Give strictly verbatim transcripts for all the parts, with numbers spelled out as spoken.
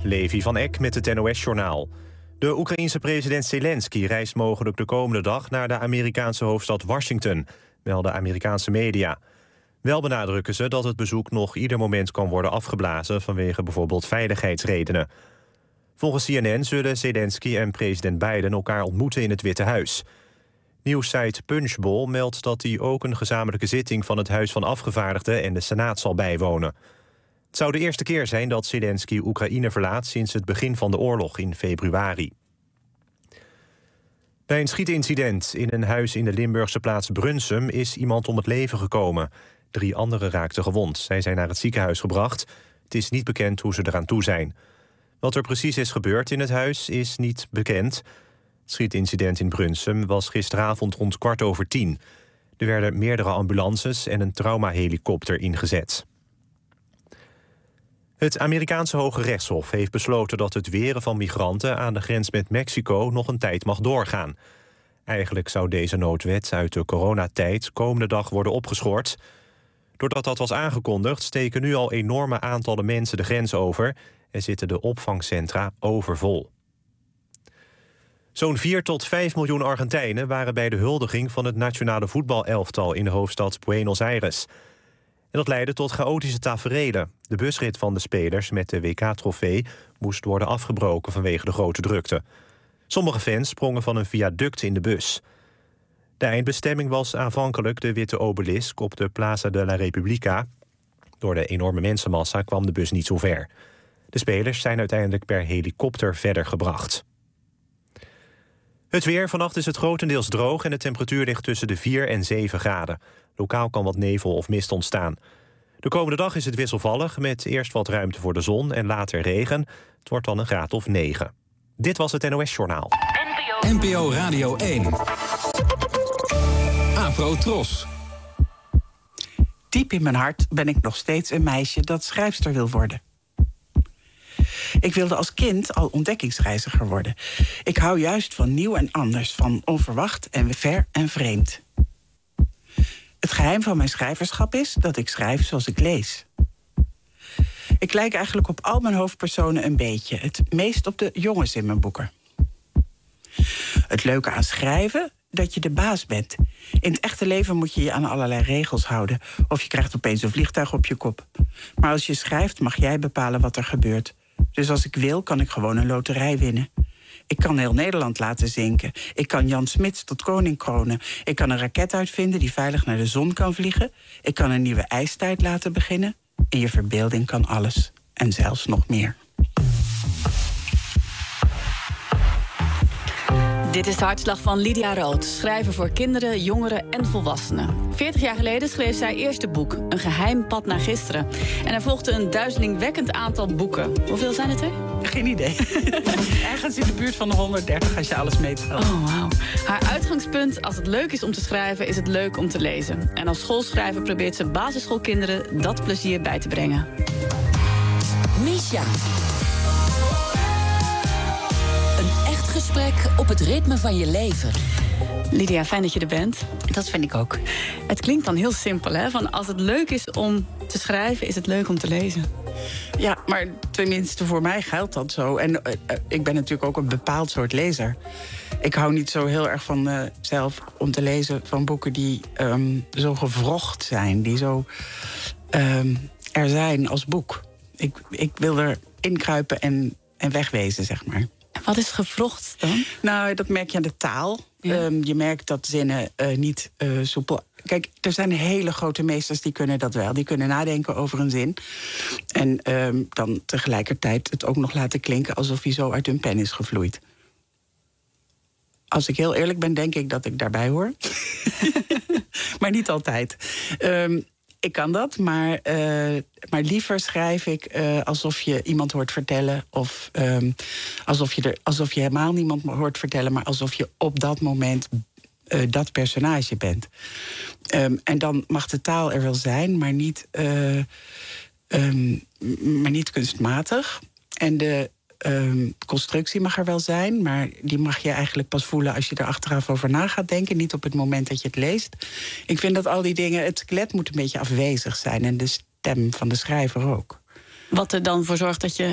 Levi van Eck met het N O S-journaal. De Oekraïense president Zelensky reist mogelijk de komende dag naar de Amerikaanse hoofdstad Washington, melden Amerikaanse media. Wel benadrukken ze dat het bezoek nog ieder moment kan worden afgeblazen vanwege bijvoorbeeld veiligheidsredenen. Volgens C N N zullen Zelensky en president Biden elkaar ontmoeten in het Witte Huis. Nieuwssite Punchbowl meldt dat hij ook een gezamenlijke zitting van het Huis van Afgevaardigden en de Senaat zal bijwonen. Het zou de eerste keer zijn dat Zelensky Oekraïne verlaat sinds het begin van de oorlog in februari. Bij een schietincident in een huis in de Limburgse plaats Brunsum is iemand om het leven gekomen. Drie anderen raakten gewond. Zij zijn naar het ziekenhuis gebracht. Het is niet bekend hoe ze eraan toe zijn. Wat er precies is gebeurd in het huis is niet bekend. Het schietincident in Brunsum was gisteravond rond kwart over tien. Er werden meerdere ambulances en een traumahelikopter ingezet. Het Amerikaanse Hoge Rechtshof heeft besloten dat het weren van migranten aan de grens met Mexico nog een tijd mag doorgaan. Eigenlijk zou deze noodwet uit de coronatijd komende dag worden opgeschort. Doordat dat was aangekondigd, steken nu al enorme aantallen mensen de grens over en zitten de opvangcentra overvol. Zo'n vier tot vijf miljoen Argentijnen waren bij de huldiging van het nationale voetbalelftal in de hoofdstad Buenos Aires. En dat leidde tot chaotische taferelen. De busrit van de spelers met de W K-trofee moest worden afgebroken vanwege de grote drukte. Sommige fans sprongen van een viaduct in de bus. De eindbestemming was aanvankelijk de witte obelisk op de Plaza de la Repubblica. Door de enorme mensenmassa kwam de bus niet zo ver. De spelers zijn uiteindelijk per helikopter verder gebracht. Het weer. Vannacht is het grotendeels droog en de temperatuur ligt tussen de vier en zeven graden. Lokaal kan wat nevel of mist ontstaan. De komende dag is het wisselvallig met eerst wat ruimte voor de zon en later regen. Het wordt dan een graad of negen. Dit was het N O S-journaal. N P O Radio één. Afro Tros. Diep in mijn hart ben ik nog steeds een meisje dat schrijfster wil worden. Ik wilde als kind al ontdekkingsreiziger worden. Ik hou juist van nieuw en anders, van onverwacht en ver en vreemd. Het geheim van mijn schrijverschap is dat ik schrijf zoals ik lees. Ik lijk eigenlijk op al mijn hoofdpersonen een beetje. Het meest op de jongens in mijn boeken. Het leuke aan schrijven, dat je de baas bent. In het echte leven moet je je aan allerlei regels houden. Of je krijgt opeens een vliegtuig op je kop. Maar als je schrijft mag jij bepalen wat er gebeurt. Dus als ik wil, kan ik gewoon een loterij winnen. Ik kan heel Nederland laten zinken. Ik kan Jan Smits tot koning kronen. Ik kan een raket uitvinden die veilig naar de zon kan vliegen. Ik kan een nieuwe ijstijd laten beginnen. In je verbeelding kan alles. En zelfs nog meer. Dit is de hartslag van Lydia Rood, schrijver voor kinderen, jongeren en volwassenen. veertig jaar geleden schreef zij eerste boek, Een geheim pad naar gisteren. En er volgde een duizelingwekkend aantal boeken. Hoeveel zijn het er? Geen idee. Ergens in de buurt van de honderddertig als je alles meetelt. Oh, wauw. Haar uitgangspunt, als het leuk is om te schrijven, is het leuk om te lezen. En als schoolschrijver probeert ze basisschoolkinderen dat plezier bij te brengen. Misha. Gesprek op het ritme van je leven. Lydia, fijn dat je er bent. Dat vind ik ook. Het klinkt dan heel simpel, hè? Van als het leuk is om te schrijven, is het leuk om te lezen. Ja, maar tenminste voor mij geldt dat zo. En uh, ik ben natuurlijk ook een bepaald soort lezer. Ik hou niet zo heel erg van uh, zelf om te lezen van boeken die um, zo gevrocht zijn. Die zo um, er zijn als boek. Ik, ik wil er inkruipen en, en wegwezen, zeg maar. Wat is gevrocht dan? Nou, dat merk je aan de taal. Ja. Um, je merkt dat zinnen uh, niet uh, soepel... Kijk, er zijn hele grote meesters die kunnen dat wel. Die kunnen nadenken over een zin. En um, dan tegelijkertijd het ook nog laten klinken alsof hij zo uit hun pen is gevloeid. Als ik heel eerlijk ben, denk ik dat ik daarbij hoor. Maar niet altijd. Um, Ik kan dat, maar, uh, maar liever schrijf ik uh, alsof je iemand hoort vertellen. Of um, alsof, je er, alsof je helemaal niemand hoort vertellen, maar alsof je op dat moment uh, dat personage bent. Um, en dan mag de taal er wel zijn, maar niet, uh, um, maar niet kunstmatig. En de um, constructie mag er wel zijn, maar die mag je eigenlijk pas voelen als je er achteraf over na gaat denken. Niet op het moment dat je het leest. Ik vind dat al die dingen, het skelet moet een beetje afwezig zijn. En de stem van de schrijver ook. Wat er dan voor zorgt dat je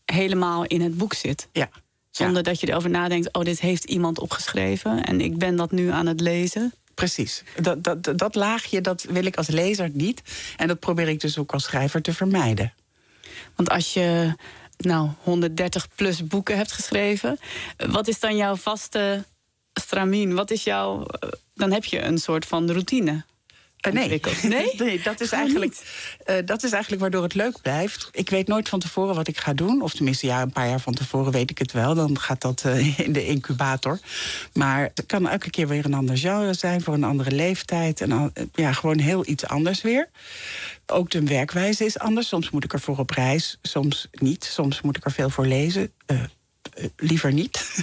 helemaal in het boek zit. Ja. Zonder ja. dat je erover nadenkt, oh, dit heeft iemand opgeschreven en ik ben dat nu aan het lezen. Precies. Dat, dat, dat laagje, dat wil ik als lezer niet. En dat probeer ik dus ook als schrijver te vermijden. Want als je nou honderddertig plus boeken hebt geschreven, wat is dan jouw vaste stramien? Wat is jouw... Dan heb je een soort van routine. Uh, nee. nee, nee, dat is Gewoon eigenlijk, uh, dat is eigenlijk waardoor het leuk blijft. Ik weet nooit van tevoren wat ik ga doen. Of tenminste, ja, een paar jaar van tevoren weet ik het wel. Dan gaat dat uh, in de incubator. Maar het kan elke keer weer een ander genre zijn, voor een andere leeftijd. En uh, ja, gewoon heel iets anders weer. Ook de werkwijze is anders. Soms moet ik ervoor op reis, soms niet. Soms moet ik er veel voor lezen. Uh, Uh, liever niet.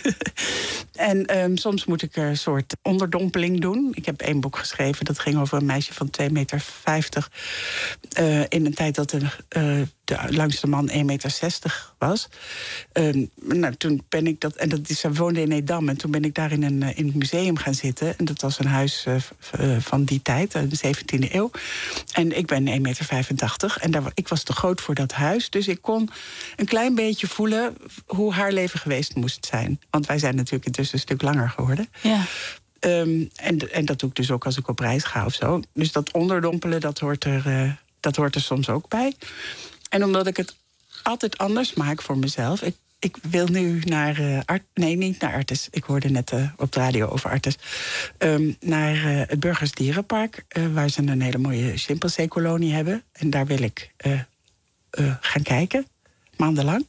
en um, soms moet ik er een soort onderdompeling doen. Ik heb één boek geschreven, dat ging over een meisje van twee meter vijftig... Uh, in een tijd dat de, uh, de langste man één meter zestig was. Um, nou, toen ben ik dat... En dat is, ze woonde in Edam. En toen ben ik daar in een in het museum gaan zitten. En dat was een huis uh, uh, van die tijd, uh, de zeventiende eeuw. En ik ben één meter vijfentachtig. En daar, ik was te groot voor dat huis. Dus ik kon een klein beetje voelen hoe haar leven geweest moest zijn. Want wij zijn natuurlijk intussen een stuk langer geworden. Ja. Um, en, en dat doe ik dus ook als ik op reis ga of zo. Dus dat onderdompelen, dat hoort er, uh, dat hoort er soms ook bij. En omdat ik het altijd anders maak voor mezelf... Ik, ik wil nu naar uh, Art, nee, niet naar Artes. Ik hoorde net uh, op de radio over Artes. Um, naar uh, het Burgers Dierenpark, uh, waar ze een hele mooie chimpansee-kolonie hebben. En daar wil ik uh, uh, gaan kijken, maandenlang.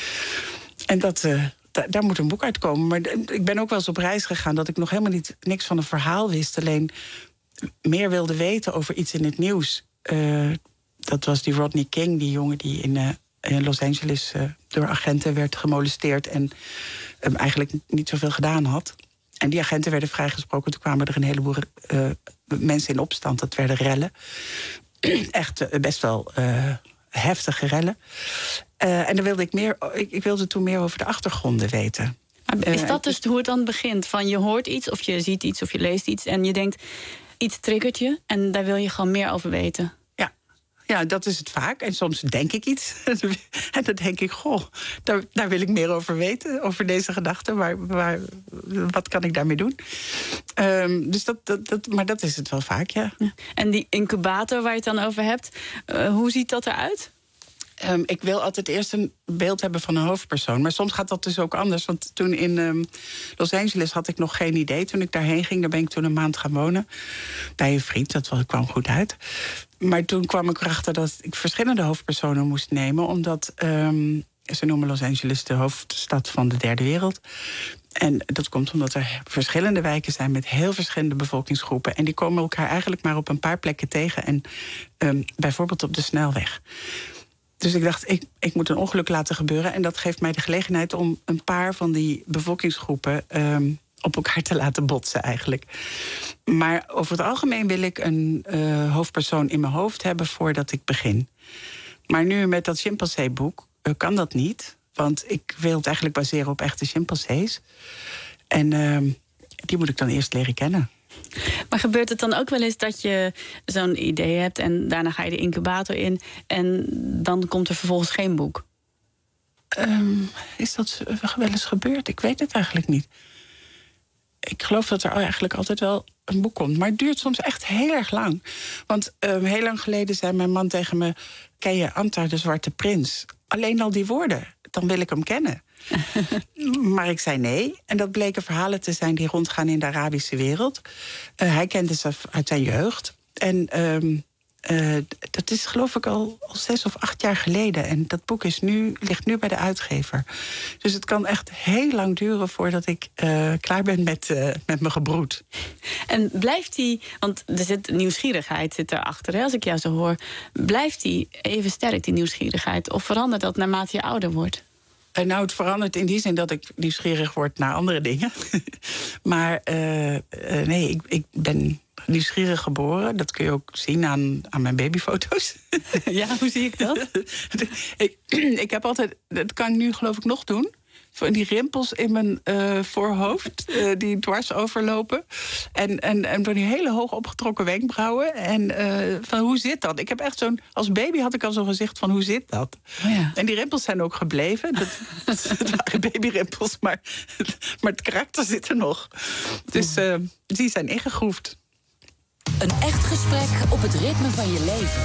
En dat... Uh, Da- daar moet een boek uitkomen. Maar d- ik ben ook wel eens op reis gegaan... dat ik nog helemaal niet, niks van een verhaal wist. Alleen meer wilde weten over iets in het nieuws. Uh, dat was die Rodney King, die jongen die in, uh, in Los Angeles... Uh, door agenten werd gemolesteerd... en um, eigenlijk niet zoveel gedaan had. En die agenten werden vrijgesproken. Toen kwamen er een heleboel uh, mensen in opstand. Dat werden rellen. Echt uh, best wel... Uh, heftige rellen. Uh, en dan wilde ik meer. Ik, ik wilde toen meer over de achtergronden weten. Maar is dat dus hoe het dan begint? Van je hoort iets, of je ziet iets, of je leest iets... en je denkt, iets triggert je... en daar wil je gewoon meer over weten. Ja, ja, dat is het vaak. En soms denk ik iets. En dan denk ik, goh, daar, daar wil ik meer over weten. Over deze gedachten. Maar, maar wat kan ik daarmee doen? Um, dus dat, dat, dat, maar dat is het wel vaak, ja. Ja. En die incubator waar je het dan over hebt... Uh, hoe ziet dat eruit? Um, ik wil altijd eerst een beeld hebben van een hoofdpersoon. Maar soms gaat dat dus ook anders. Want toen in um, Los Angeles had ik nog geen idee. Toen ik daarheen ging, daar ben ik toen een maand gaan wonen. Bij een vriend, dat kwam goed uit. Maar toen kwam ik erachter dat ik verschillende hoofdpersonen moest nemen. Omdat, um, ze noemen Los Angeles de hoofdstad van de derde wereld. En dat komt omdat er verschillende wijken zijn met heel verschillende bevolkingsgroepen. En die komen elkaar eigenlijk maar op een paar plekken tegen. En um, bijvoorbeeld op de snelweg. Dus ik dacht, ik, ik moet een ongeluk laten gebeuren. En dat geeft mij de gelegenheid om een paar van die bevolkingsgroepen... Um, op elkaar te laten botsen eigenlijk. Maar over het algemeen wil ik een uh, hoofdpersoon in mijn hoofd hebben voordat ik begin. Maar nu met dat chimpansee-boek uh, kan dat niet. Want ik wil het eigenlijk baseren op echte chimpansees. En uh, die moet ik dan eerst leren kennen. Maar gebeurt het dan ook wel eens dat je zo'n idee hebt... en daarna ga je de incubator in... en dan komt er vervolgens geen boek? Um, is dat wel eens gebeurd? Ik weet het eigenlijk niet. Ik geloof dat er eigenlijk altijd wel een boek komt. Maar het duurt soms echt heel erg lang. Want um, heel lang geleden zei mijn man tegen me... ken je Antar de Zwarte Prins? Alleen al die woorden, dan wil ik hem kennen. Maar ik zei nee. En dat bleken verhalen te zijn die rondgaan in de Arabische wereld. Uh, hij kende ze uit zijn jeugd. En um, uh, dat is geloof ik al, al zes of acht jaar geleden. En dat boek is nu, ligt nu bij de uitgever. Dus het kan echt heel lang duren voordat ik uh, klaar ben met, uh, met mijn gebroed. En blijft die, want er zit nieuwsgierigheid zit erachter, hè, als ik jou zo hoor. Blijft die even sterk, die nieuwsgierigheid? Of verandert dat naarmate je ouder wordt? Uh, nou, het verandert in die zin dat ik nieuwsgierig word naar andere dingen. maar uh, uh, nee, ik, ik ben nieuwsgierig geboren. Dat kun je ook zien aan, aan mijn babyfoto's. Ja, hoe zie ik dat? ik, ik heb altijd, dat kan ik nu geloof ik nog doen. van die rimpels in mijn uh, voorhoofd, uh, die dwars overlopen. En, en, en van die hele hoog opgetrokken wenkbrauwen. En uh, van hoe zit dat? Ik heb echt zo'n, als baby had ik al zo'n gezicht van hoe zit dat? Oh ja. En die rimpels zijn ook gebleven. Dat, het waren babyrimpels, maar, maar het karakter zit er nog. Dus uh, die zijn ingegroefd. Een echt gesprek op het ritme van je leven.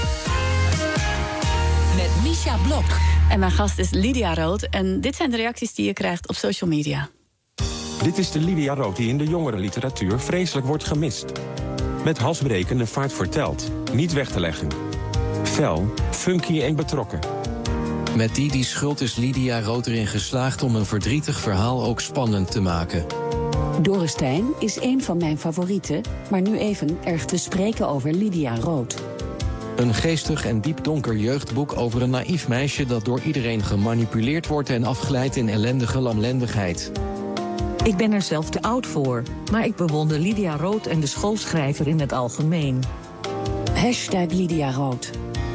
Met Misja Blok. En mijn gast is Lydia Rood. En dit zijn de reacties die je krijgt op social media. Dit is de Lydia Rood die in de jongerenliteratuur vreselijk wordt gemist. Met halsbrekende vaart verteld, niet weg te leggen. Fel, funky en betrokken. Met die die schuld is Lydia Rood erin geslaagd om een verdrietig verhaal ook spannend te maken. Dorrestein is een van mijn favorieten, maar nu even erg te spreken over Lydia Rood. Een geestig en diep donker jeugdboek over een naïef meisje dat door iedereen gemanipuleerd wordt en afglijdt in ellendige lamlendigheid. Ik ben er zelf te oud voor, maar ik bewonder Lydia Rood en de schoolschrijver in het algemeen. Hashtag Lydia Rood.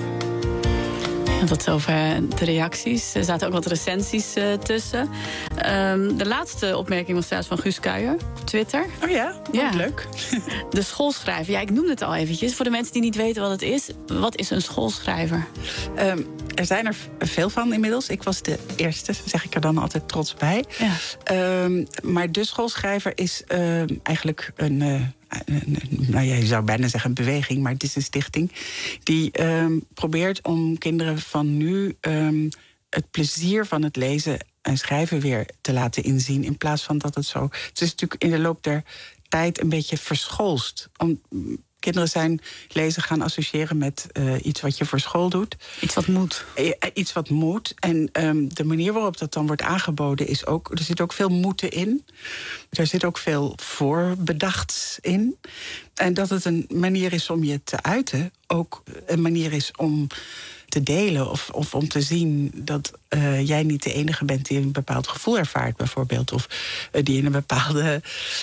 Ja, tot zover de reacties. Er zaten ook wat recensies uh, tussen. Um, de laatste opmerking was trouwens van Guus Kuijer op Twitter. Oh ja, ja. Leuk. De schoolschrijver. Ja, ik noemde het al eventjes. Voor de mensen die niet weten wat het is. Wat is een schoolschrijver? Um, er zijn er veel van inmiddels. Ik was de eerste, zeg ik er dan altijd trots bij. Ja. Um, maar de schoolschrijver is uh, eigenlijk een... Uh, nou ja, je zou bijna zeggen een beweging, maar het is een stichting die um, probeert om kinderen van nu um, het plezier van het lezen en schrijven weer te laten inzien, in plaats van dat het zo... Het is natuurlijk in de loop der tijd een beetje verschoolst. Om, kinderen zijn lezen gaan associëren met uh, iets wat je voor school doet. Iets wat moet. Iets wat moet. En um, de manier waarop dat dan wordt aangeboden is ook... Er zit ook veel moeten in. Er zit ook veel voorbedachts in. En dat het een manier is om je te uiten. Ook een manier is om te delen of, of om te zien dat uh, jij niet de enige bent die een bepaald gevoel ervaart, bijvoorbeeld. Of uh, die in een bepaalde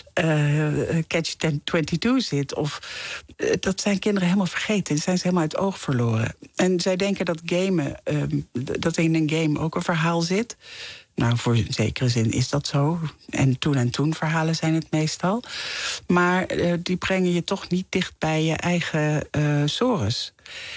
uh, catch twenty-two zit. Of uh, dat zijn kinderen helemaal vergeten. Die zijn ze helemaal uit het oog verloren. En zij denken dat gamen, uh, dat in een game ook een verhaal zit. Nou, voor een zekere zin is dat zo. En toen en toen verhalen zijn het meestal. Maar uh, die brengen je toch niet dicht bij je eigen uh, sores.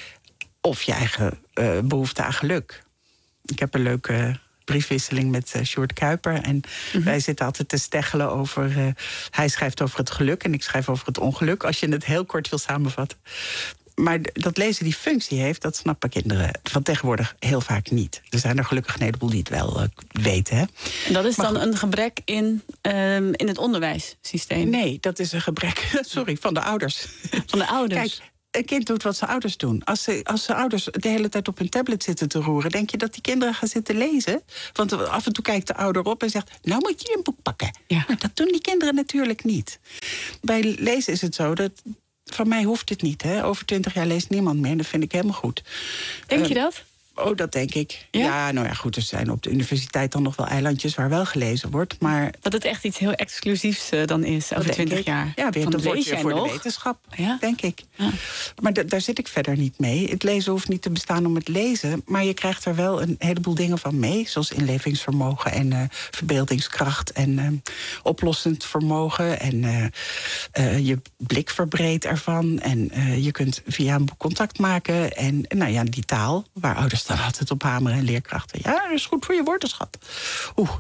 Of je eigen uh, behoefte aan geluk. Ik heb een leuke briefwisseling met uh, Sjoerd Kuiper. En mm-hmm. wij zitten altijd te steggelen over... Uh, hij schrijft over het geluk en ik schrijf over het ongeluk. Als je het heel kort wil samenvatten. Maar dat lezen die functie heeft, dat snappen kinderen van tegenwoordig heel vaak niet. Er zijn er gelukkig een heleboel die het wel uh, weten. Hè? En dat is maar dan goed. een gebrek in, uh, in het onderwijssysteem? Nee, dat is een gebrek, sorry, van de ouders. Van de ouders? Kijk, een kind doet wat zijn ouders doen. Als ze, als zijn ouders de hele tijd op hun tablet zitten te roeren, denk je dat die kinderen gaan zitten lezen? Want af en toe kijkt de ouder op en zegt, nou moet je een boek pakken. Ja. Maar dat doen die kinderen natuurlijk niet. Bij lezen is het zo dat... Van mij hoeft het niet, hè. Over twintig jaar leest niemand meer. Dat vind ik helemaal goed. Denk uh, je dat? Oh, dat denk ik. Ja? ja, nou ja, goed. Er zijn op de universiteit dan nog wel eilandjes waar wel gelezen wordt. Maar dat het echt iets heel exclusiefs uh, dan is over twintig jaar. Ja, weer dat wordt je voor nog? de wetenschap, ja? denk ik. Ja. Maar d- daar zit ik verder niet mee. Het lezen hoeft niet te bestaan om het lezen. Maar je krijgt er wel een heleboel dingen van mee. Zoals inlevingsvermogen en uh, verbeeldingskracht. En uh, oplossend vermogen. En uh, uh, je blik verbreedt ervan. En uh, je kunt via een boek contact maken. En nou ja, die taal, waar ouders dan altijd op hameren en leerkrachten. Ja, dat is goed voor je woordenschat. Oeh.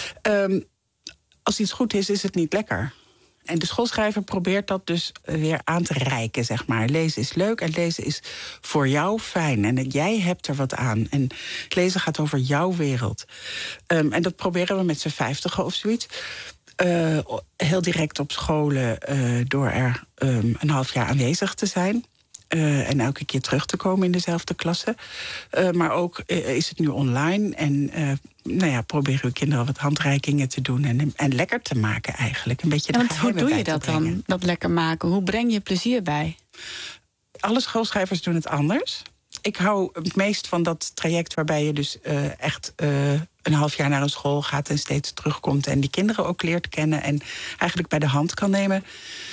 Um, als iets goed is, is het niet lekker. En de schoolschrijver probeert dat dus weer aan te reiken, zeg maar. Lezen is leuk en lezen is voor jou fijn. En jij hebt er wat aan. En lezen gaat over jouw wereld. Um, en dat proberen we met z'n vijftigen of zoiets. Uh, heel direct op scholen uh, door er um, een half jaar aanwezig te zijn. Uh, en elke keer terug te komen in dezelfde klasse. Uh, maar ook uh, is het nu online. En uh, nou ja, proberen uw kinderen wat handreikingen te doen. En, en lekker te maken eigenlijk. Een beetje de ja, hoe doe je dat dan, dat lekker maken? Hoe breng je plezier bij? Alle schoolschrijvers doen het anders. Ik hou het meest van dat traject waarbij je dus uh, echt uh, een half jaar naar een school gaat en steeds terugkomt en die kinderen ook leert kennen en eigenlijk bij de hand kan nemen.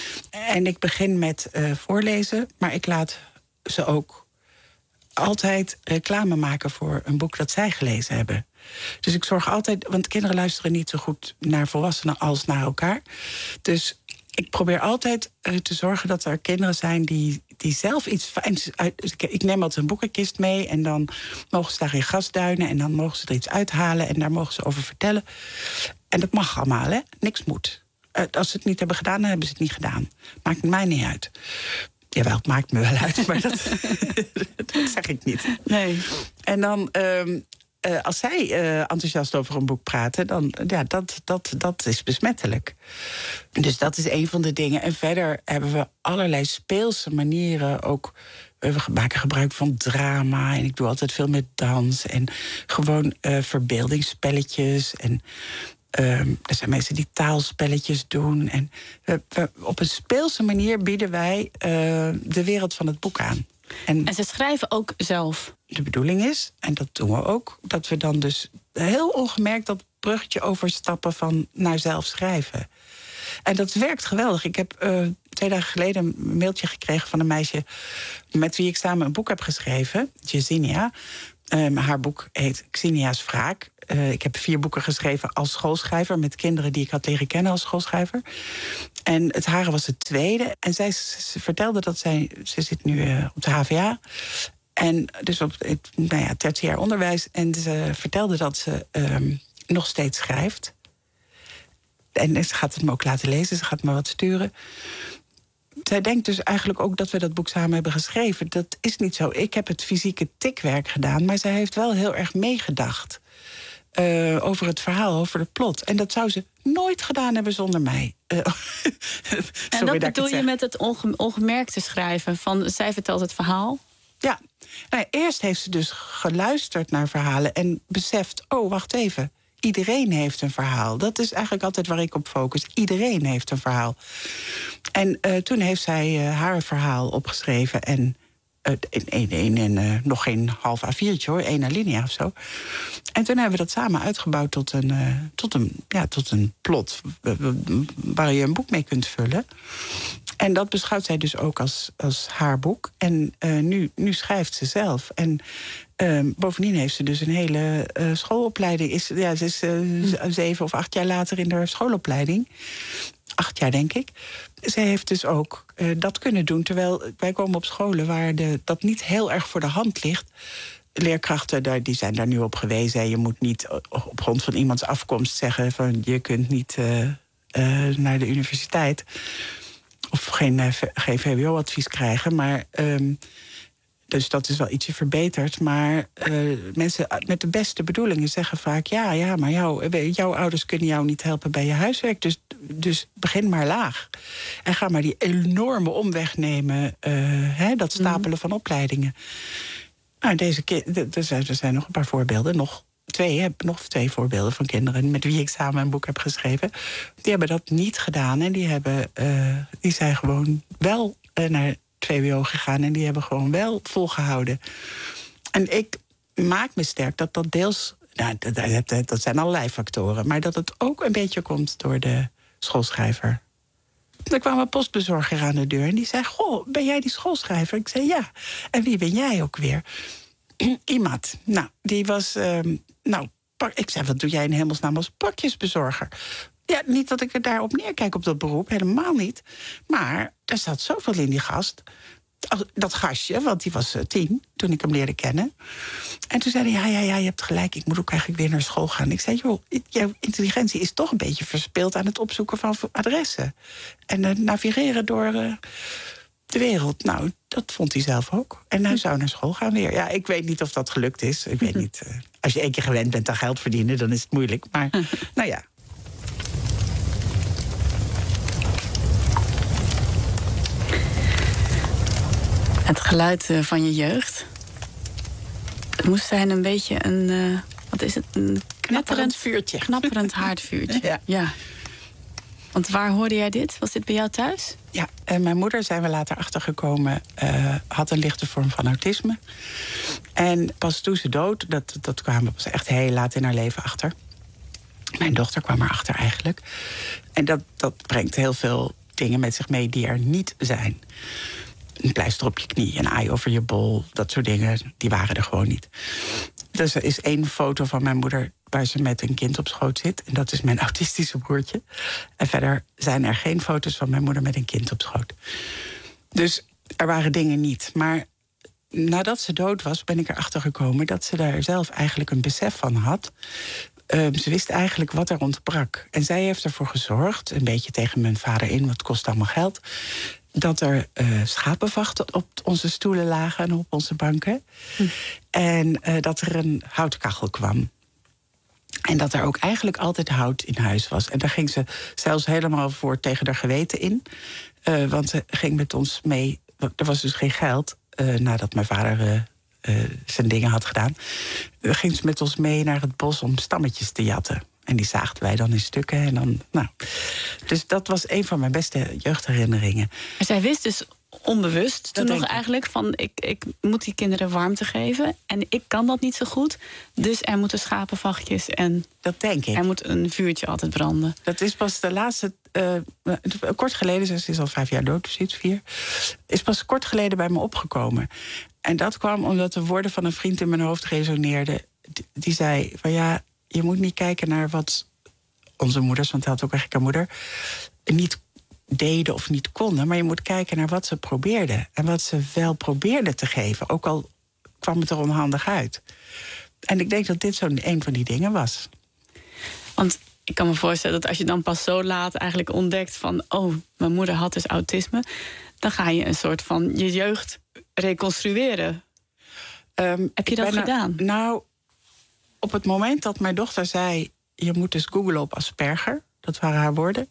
En ik begin met uh, voorlezen, maar ik laat ze ook altijd reclame maken voor een boek dat zij gelezen hebben. Dus ik zorg altijd, want kinderen luisteren niet zo goed naar volwassenen als naar elkaar. Dus ik probeer altijd uh, te zorgen dat er kinderen zijn die, die zelf iets fijns uit. Ik neem altijd een boekenkist mee en dan mogen ze daarin grasduinen en dan mogen ze er iets uithalen en daar mogen ze over vertellen. En dat mag allemaal, hè? Niks moet. Uh, als ze het niet hebben gedaan, dan hebben ze het niet gedaan. Maakt mij niet uit. Jawel, het maakt me wel uit, maar dat, dat zeg ik niet. Nee. En dan, um, uh, als zij uh, enthousiast over een boek praten, dan ja, dat, dat, dat is besmettelijk. Dus dat is een van de dingen. En verder hebben we allerlei speelse manieren ook. We maken gebruik van drama en ik doe altijd veel met dans en gewoon uh, verbeeldingsspelletjes en Um, er zijn mensen die taalspelletjes doen. En we, we, op een speelse manier bieden wij uh, de wereld van het boek aan. En, en ze schrijven ook zelf. De bedoeling is, en dat doen we ook, dat we dan dus heel ongemerkt dat bruggetje overstappen van naar zelf schrijven. En dat werkt geweldig. Ik heb uh, twee dagen geleden een mailtje gekregen van een meisje met wie ik samen een boek heb geschreven, Jesinia. Um, haar boek heet Xenia's Wraak. Uh, ik heb vier boeken geschreven als schoolschrijver met kinderen die ik had leren kennen als schoolschrijver. En het hare was het tweede. En zij ze vertelde dat zij, ze zit nu uh, op de H V A. En dus op het nou ja, tertiair onderwijs. En ze vertelde dat ze um, nog steeds schrijft. En ze gaat het me ook laten lezen, ze gaat me wat sturen. Zij denkt dus eigenlijk ook dat we dat boek samen hebben geschreven. Dat is niet zo. Ik heb het fysieke tikwerk gedaan, maar zij heeft wel heel erg meegedacht. Uh, over het verhaal, over het plot. En dat zou ze nooit gedaan hebben zonder mij. Uh, en dat bedoel je met het onge- ongemerkte schrijven? Van zij vertelt het verhaal? Ja. Nou, eerst heeft ze dus geluisterd naar verhalen en beseft, oh, wacht even. Iedereen heeft een verhaal. Dat is eigenlijk altijd waar ik op focus. Iedereen heeft een verhaal. En uh, toen heeft zij uh, haar verhaal opgeschreven. En uh, in, in, in, in uh, nog geen half A viertje hoor, één alinea of zo. En toen hebben we dat samen uitgebouwd tot een, uh, tot een, ja, tot een plot waar je een boek mee kunt vullen. En dat beschouwt zij dus ook als, als haar boek. En uh, nu, nu schrijft ze zelf. En uh, bovendien heeft ze dus een hele uh, schoolopleiding. Is, ja, ze is uh, zeven of acht jaar later in de schoolopleiding. Acht jaar, denk ik. Ze heeft dus ook uh, dat kunnen doen. Terwijl wij komen op scholen waar de, dat niet heel erg voor de hand ligt. Leerkrachten daar, die zijn daar nu op gewezen. Je moet niet op grond van iemands afkomst zeggen van je kunt niet uh, uh, naar de universiteit. Of geen, uh, geen V W O-advies krijgen. Maar, um, dus dat is wel ietsje verbeterd. Maar uh, mensen met de beste bedoelingen zeggen vaak... ja, ja, maar jou, jouw ouders kunnen jou niet helpen bij je huiswerk. Dus, dus begin maar laag. En ga maar die enorme omweg nemen. Uh, hè, dat stapelen mm. van opleidingen. Nou, deze ki- er, zijn, er zijn nog een paar voorbeelden. Nog twee, heb nog twee voorbeelden van kinderen met wie ik samen een boek heb geschreven. Die hebben dat niet gedaan en die, hebben, uh, die zijn gewoon wel uh, naar het V W O gegaan en die hebben gewoon wel volgehouden. En ik maak me sterk dat dat deels, nou, dat, dat, dat zijn allerlei factoren, maar dat het ook een beetje komt door de schoolschrijver. Er kwam een postbezorger aan de deur en die zei, goh, ben jij die schoolschrijver? Ik zei, ja. En wie ben jij ook weer? Iemand. Nou, die was... Um, nou, pak, ik zei, wat doe jij in hemelsnaam als pakjesbezorger? Ja, niet dat ik er daarop neerkijk op dat beroep, helemaal niet. Maar er zat zoveel in die gast. Dat gastje, want die was uh, tien toen ik hem leerde kennen. En toen zei hij, ja, ja, ja, je hebt gelijk, ik moet ook eigenlijk weer naar school gaan. Ik zei, joh, jouw intelligentie is toch een beetje verspeeld aan het opzoeken van adressen. En uh, navigeren door uh, de wereld. Nou, dat vond hij zelf ook. En hij zou naar school gaan weer. Ja, ik weet niet of dat gelukt is. Ik weet niet. Uh, als je één keer gewend bent aan geld verdienen, dan is het moeilijk. Maar, nou ja. Het geluid uh, van je jeugd. Het moest zijn een beetje een... Uh, wat is het? Een knapperend vuurtje. Knapperend haardvuurtje. Ja. ja. Want waar hoorde jij dit? Was dit bij jou thuis? Ja, en mijn moeder, zijn we later achtergekomen, uh, had een lichte vorm van autisme. En pas toen ze dood, dat, dat kwamen we pas echt heel laat in haar leven achter. Mijn dochter kwam erachter eigenlijk. En dat, dat brengt heel veel dingen met zich mee die er niet zijn. een pleister op je knie, een aai over je bol, dat soort dingen, die waren er gewoon niet. Dus er is één foto van mijn moeder waar ze met een kind op schoot zit. En dat is mijn autistische broertje. En verder zijn er geen foto's van mijn moeder met een kind op schoot. Dus er waren dingen niet. Maar nadat ze dood was, ben ik erachter gekomen dat ze daar zelf eigenlijk een besef van had. Uh, ze wist eigenlijk wat er ontbrak. En zij heeft ervoor gezorgd, een beetje tegen mijn vader in, want het kost allemaal geld, dat er uh, schapenvachten op onze stoelen lagen en op onze banken. Hm. En uh, dat er een houtkachel kwam. En dat er ook eigenlijk altijd hout in huis was. En daar ging ze zelfs helemaal voor tegen haar geweten in. Uh, want ze ging met ons mee. Er was dus geen geld, uh, nadat mijn vader uh, uh, zijn dingen had gedaan. Uh, ging ze met ons mee naar het bos om stammetjes te jatten. En die zaagden wij dan in stukken. En dan, nou. Dus dat was een van mijn beste jeugdherinneringen. Maar zij wist dus onbewust toen nog eigenlijk van ik, ik moet die kinderen warmte geven. En ik kan dat niet zo goed. Dus er moeten schapenvachtjes en dat denk ik. Er moet een vuurtje altijd branden. Dat is pas de laatste, uh, kort geleden, ze is al vijf jaar dood, dus iets, vier. Is pas kort geleden bij me opgekomen. En dat kwam omdat de woorden van een vriend in mijn hoofd resoneerden. Die, die zei van ja, je moet niet kijken naar wat onze moeders, want hij had ook eigenlijk een moeder, niet deden of niet konden, maar je moet kijken naar wat ze probeerden. En wat ze wel probeerden te geven, ook al kwam het er onhandig uit. En ik denk dat dit zo'n een van die dingen was. Want ik kan me voorstellen dat als je dan pas zo laat eigenlijk ontdekt van oh, mijn moeder had dus autisme, dan ga je een soort van je jeugd reconstrueren. Um, Heb je dat gedaan? Er, nou, op het moment dat mijn dochter zei, je moet dus googlen op Asperger, dat waren haar woorden.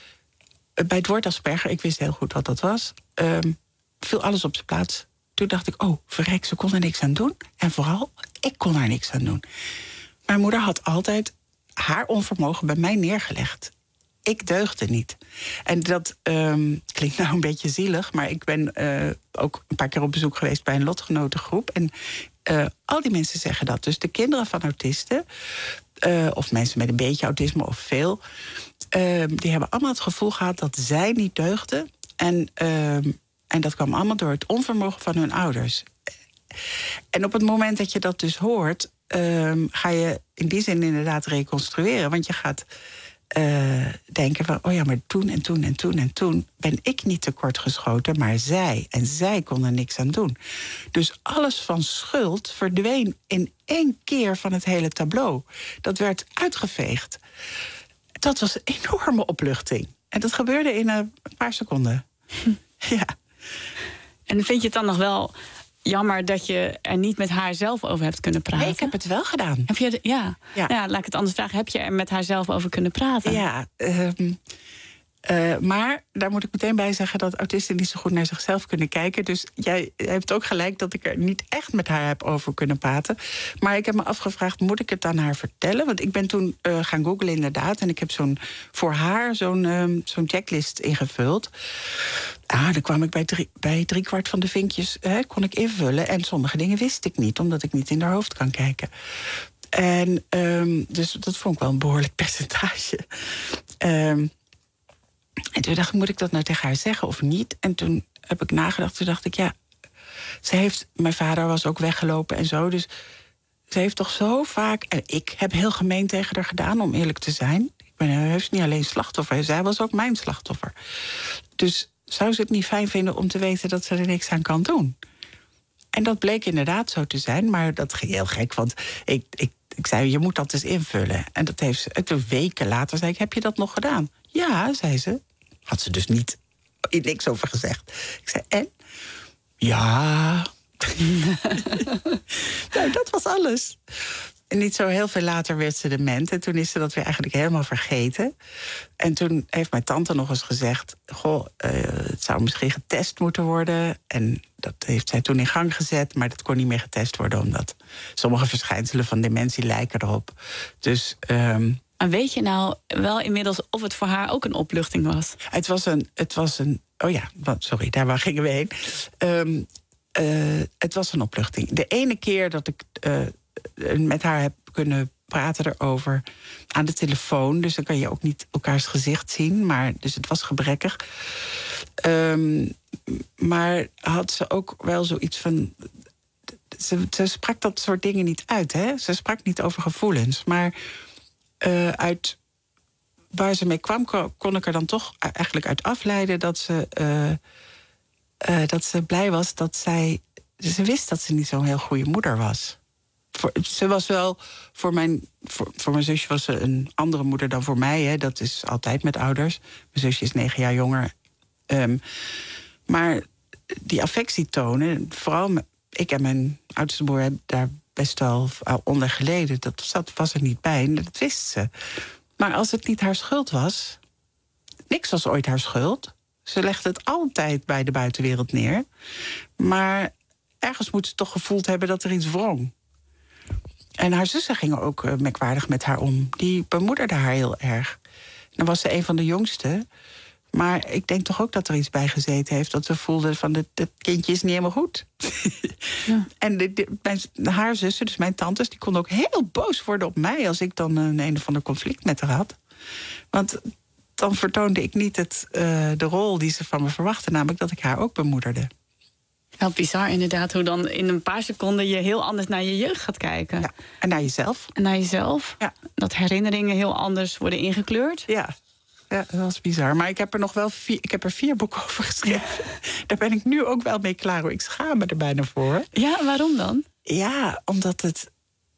Bij het woord Asperger, ik wist heel goed wat dat was, um, viel alles op zijn plaats. Toen dacht ik, oh, verrek, ze kon er niks aan doen. En vooral, ik kon er niks aan doen. Mijn moeder had altijd haar onvermogen bij mij neergelegd. Ik deugde niet. En dat um, klinkt nou een beetje zielig, maar ik ben uh, ook een paar keer op bezoek geweest bij een lotgenotengroep. En uh, al die mensen zeggen dat. Dus de kinderen van autisten, uh, of mensen met een beetje autisme of veel, Uh, die hebben allemaal het gevoel gehad dat zij niet deugden. En, uh, en dat kwam allemaal door het onvermogen van hun ouders. En op het moment dat je dat dus hoort, uh, ga je in die zin inderdaad reconstrueren. Want je gaat uh, denken van, oh ja, maar toen en toen en toen en toen ben ik niet tekortgeschoten, maar zij. En zij kon er niks aan doen. Dus alles van schuld verdween in één keer van het hele tableau. Dat werd uitgeveegd. Dat was een enorme opluchting. En dat gebeurde in een paar seconden. Hm. Ja. En vind je het dan nog wel jammer dat je er niet met haar zelf over hebt kunnen praten? Nee, ik heb het wel gedaan. Heb je, ja. Ja. ja, laat ik het anders vragen. Heb je er met haar zelf over kunnen praten? Ja, um, uh, maar daar moet ik meteen bij zeggen dat autisten niet zo goed naar zichzelf kunnen kijken. Dus jij hebt ook gelijk dat ik er niet echt met haar heb over kunnen praten. Maar ik heb me afgevraagd, moet ik het aan haar vertellen? Want ik ben toen uh, gaan googlen inderdaad. En ik heb zo'n voor haar zo'n um, zo'n checklist ingevuld. Ah, dan kwam ik bij drie, bij drie kwart van de vinkjes, hè, kon ik invullen. En sommige dingen wist ik niet, omdat ik niet in haar hoofd kan kijken. En um, dus dat vond ik wel een behoorlijk percentage. Um, En toen dacht ik, moet ik dat nou tegen haar zeggen of niet? En toen heb ik nagedacht, toen dacht ik, ja, ze heeft, mijn vader was ook weggelopen en zo, dus ze heeft toch zo vaak, en ik heb heel gemeen tegen haar gedaan, om eerlijk te zijn. Ik ben heus niet alleen slachtoffer, zij was ook mijn slachtoffer. Dus zou ze het niet fijn vinden om te weten dat ze er niks aan kan doen? En dat bleek inderdaad zo te zijn, maar dat ging heel gek, want ik, ik, ik zei, je moet dat eens invullen. En dat heeft ze, toen weken later zei ik, heb je dat nog gedaan? Ja, zei ze. Had ze dus niet niks over gezegd. Ik zei, en? Ja. Nou, dat was alles. En niet zo heel veel later werd ze dement. En toen is ze dat weer eigenlijk helemaal vergeten. En toen heeft mijn tante nog eens gezegd, goh, uh, het zou misschien getest moeten worden. En dat heeft zij toen in gang gezet. Maar dat kon niet meer getest worden, omdat sommige verschijnselen van dementie lijken erop. Dus Um, En weet je nou wel inmiddels of het voor haar ook een opluchting was? Het was een, het was een oh ja, sorry, daar waar gingen we heen. Um, uh, het was een opluchting. De ene keer dat ik uh, met haar heb kunnen praten erover aan de telefoon, dus dan kan je ook niet elkaars gezicht zien, maar dus het was gebrekkig. Um, maar had ze ook wel zoiets van... Ze, ze sprak dat soort dingen niet uit, hè? Ze sprak niet over gevoelens. Maar uh, uit waar ze mee kwam, kon ik er dan toch eigenlijk uit afleiden... dat ze, uh, uh, dat ze blij was dat zij... Ze wist dat ze niet zo'n heel goede moeder was. Voor, ze was wel voor mijn, voor, voor mijn zusje was ze een andere moeder dan voor mij. Hè. Dat is altijd met ouders. Mijn zusje is negen jaar jonger. Um, maar die affectie tonen, vooral ik en mijn oudste broer hebben daar best wel onder geleden. Dat, dat was er niet bij en dat wist ze. Maar als het niet haar schuld was... Niks was ooit haar schuld. Ze legde het altijd bij de buitenwereld neer. Maar ergens moet ze toch gevoeld hebben dat er iets wrong. En haar zussen gingen ook uh, merkwaardig met haar om. Die bemoederden haar heel erg. Dan was ze een van de jongste. Maar ik denk toch ook dat er iets bij gezeten heeft... dat ze voelde van, het, het kindje is niet helemaal goed. Ja. En de, de, mijn, haar zussen, dus mijn tantes... die konden ook heel boos worden op mij... als ik dan een een of ander conflict met haar had. Want dan vertoonde ik niet het, uh, de rol die ze van me verwachtte... namelijk dat ik haar ook bemoederde. Wel bizar inderdaad, hoe dan in een paar seconden... je heel anders naar je jeugd gaat kijken. Ja, en naar jezelf. En naar jezelf. Ja. Dat herinneringen heel anders worden ingekleurd. Ja. Ja, dat was bizar. Maar ik heb er nog wel vier, ik heb er vier boeken over geschreven. Ja. Daar ben ik nu ook wel mee klaar, hoor. Ik schaam me er bijna voor. Ja, waarom dan? Ja, omdat het...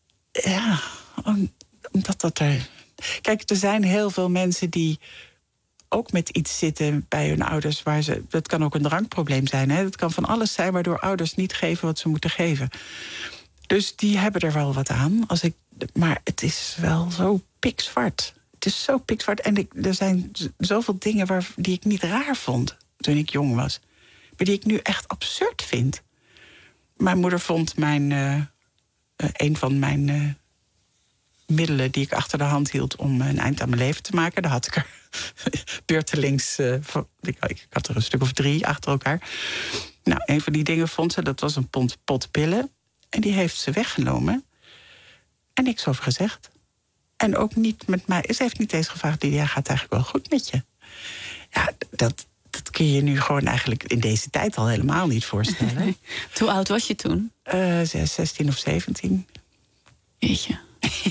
Ja, omdat dat er... Kijk, er zijn heel veel mensen die ook met iets zitten bij hun ouders... waar ze... Dat kan ook een drankprobleem zijn, hè. Dat kan van alles zijn waardoor ouders niet geven wat ze moeten geven. Dus die hebben er wel wat aan. Als ik, maar het is wel zo pikzwart. Het is zo pikzwart. En ik, er zijn zoveel dingen waar, die ik niet raar vond toen ik jong was. Maar die ik nu echt absurd vind. Mijn moeder vond mijn, uh, uh, een van mijn uh, middelen die ik achter de hand hield... om een eind aan mijn leven te maken. Daar had ik er beurtelings... Uh, van, ik, ik had er een stuk of drie achter elkaar. Nou, een van die dingen vond ze, dat was een pot, pot pillen. En die heeft ze weggenomen. En niks over gezegd. En ook niet met mij. Ze heeft niet eens gevraagd, Lydia, gaat het eigenlijk wel goed met je? Ja, dat, dat kun je je nu gewoon eigenlijk in deze tijd al helemaal niet voorstellen. Hoe oud was je toen? Uh, zestien of zeventien. Jeetje.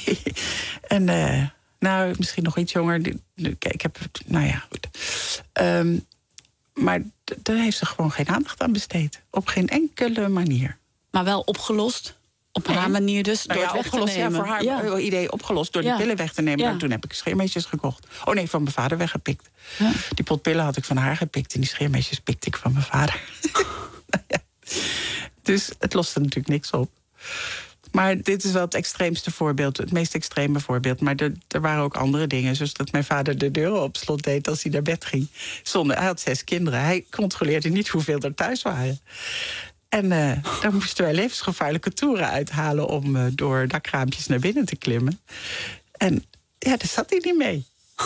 En uh, nou, misschien nog iets jonger. Kijk, ik heb, nou ja, goed. Um, maar d- daar heeft ze gewoon geen aandacht aan besteed. Op geen enkele manier. Maar wel opgelost? Op nee. haar manier dus, door nou ja, het weg opgelost, te nemen. Ja, voor haar ja. idee opgelost door ja. die pillen weg te nemen. Ja. En toen heb ik scheermesjes gekocht. Oh nee, van mijn vader weggepikt. Ja. Die pot pillen had ik van haar gepikt. En die scheermesjes pikte ik van mijn vader. ja. Dus het loste natuurlijk niks op. Maar dit is wel het extreemste voorbeeld. Het meest extreme voorbeeld. Maar er, er waren ook andere dingen. Zoals dat mijn vader de deuren op slot deed als hij naar bed ging. Zonder, hij had zes kinderen. Hij controleerde niet hoeveel er thuis waren. En uh, dan moesten wij levensgevaarlijke toeren uithalen... om uh, door dakraampjes naar binnen te klimmen. En ja, daar zat hij niet mee.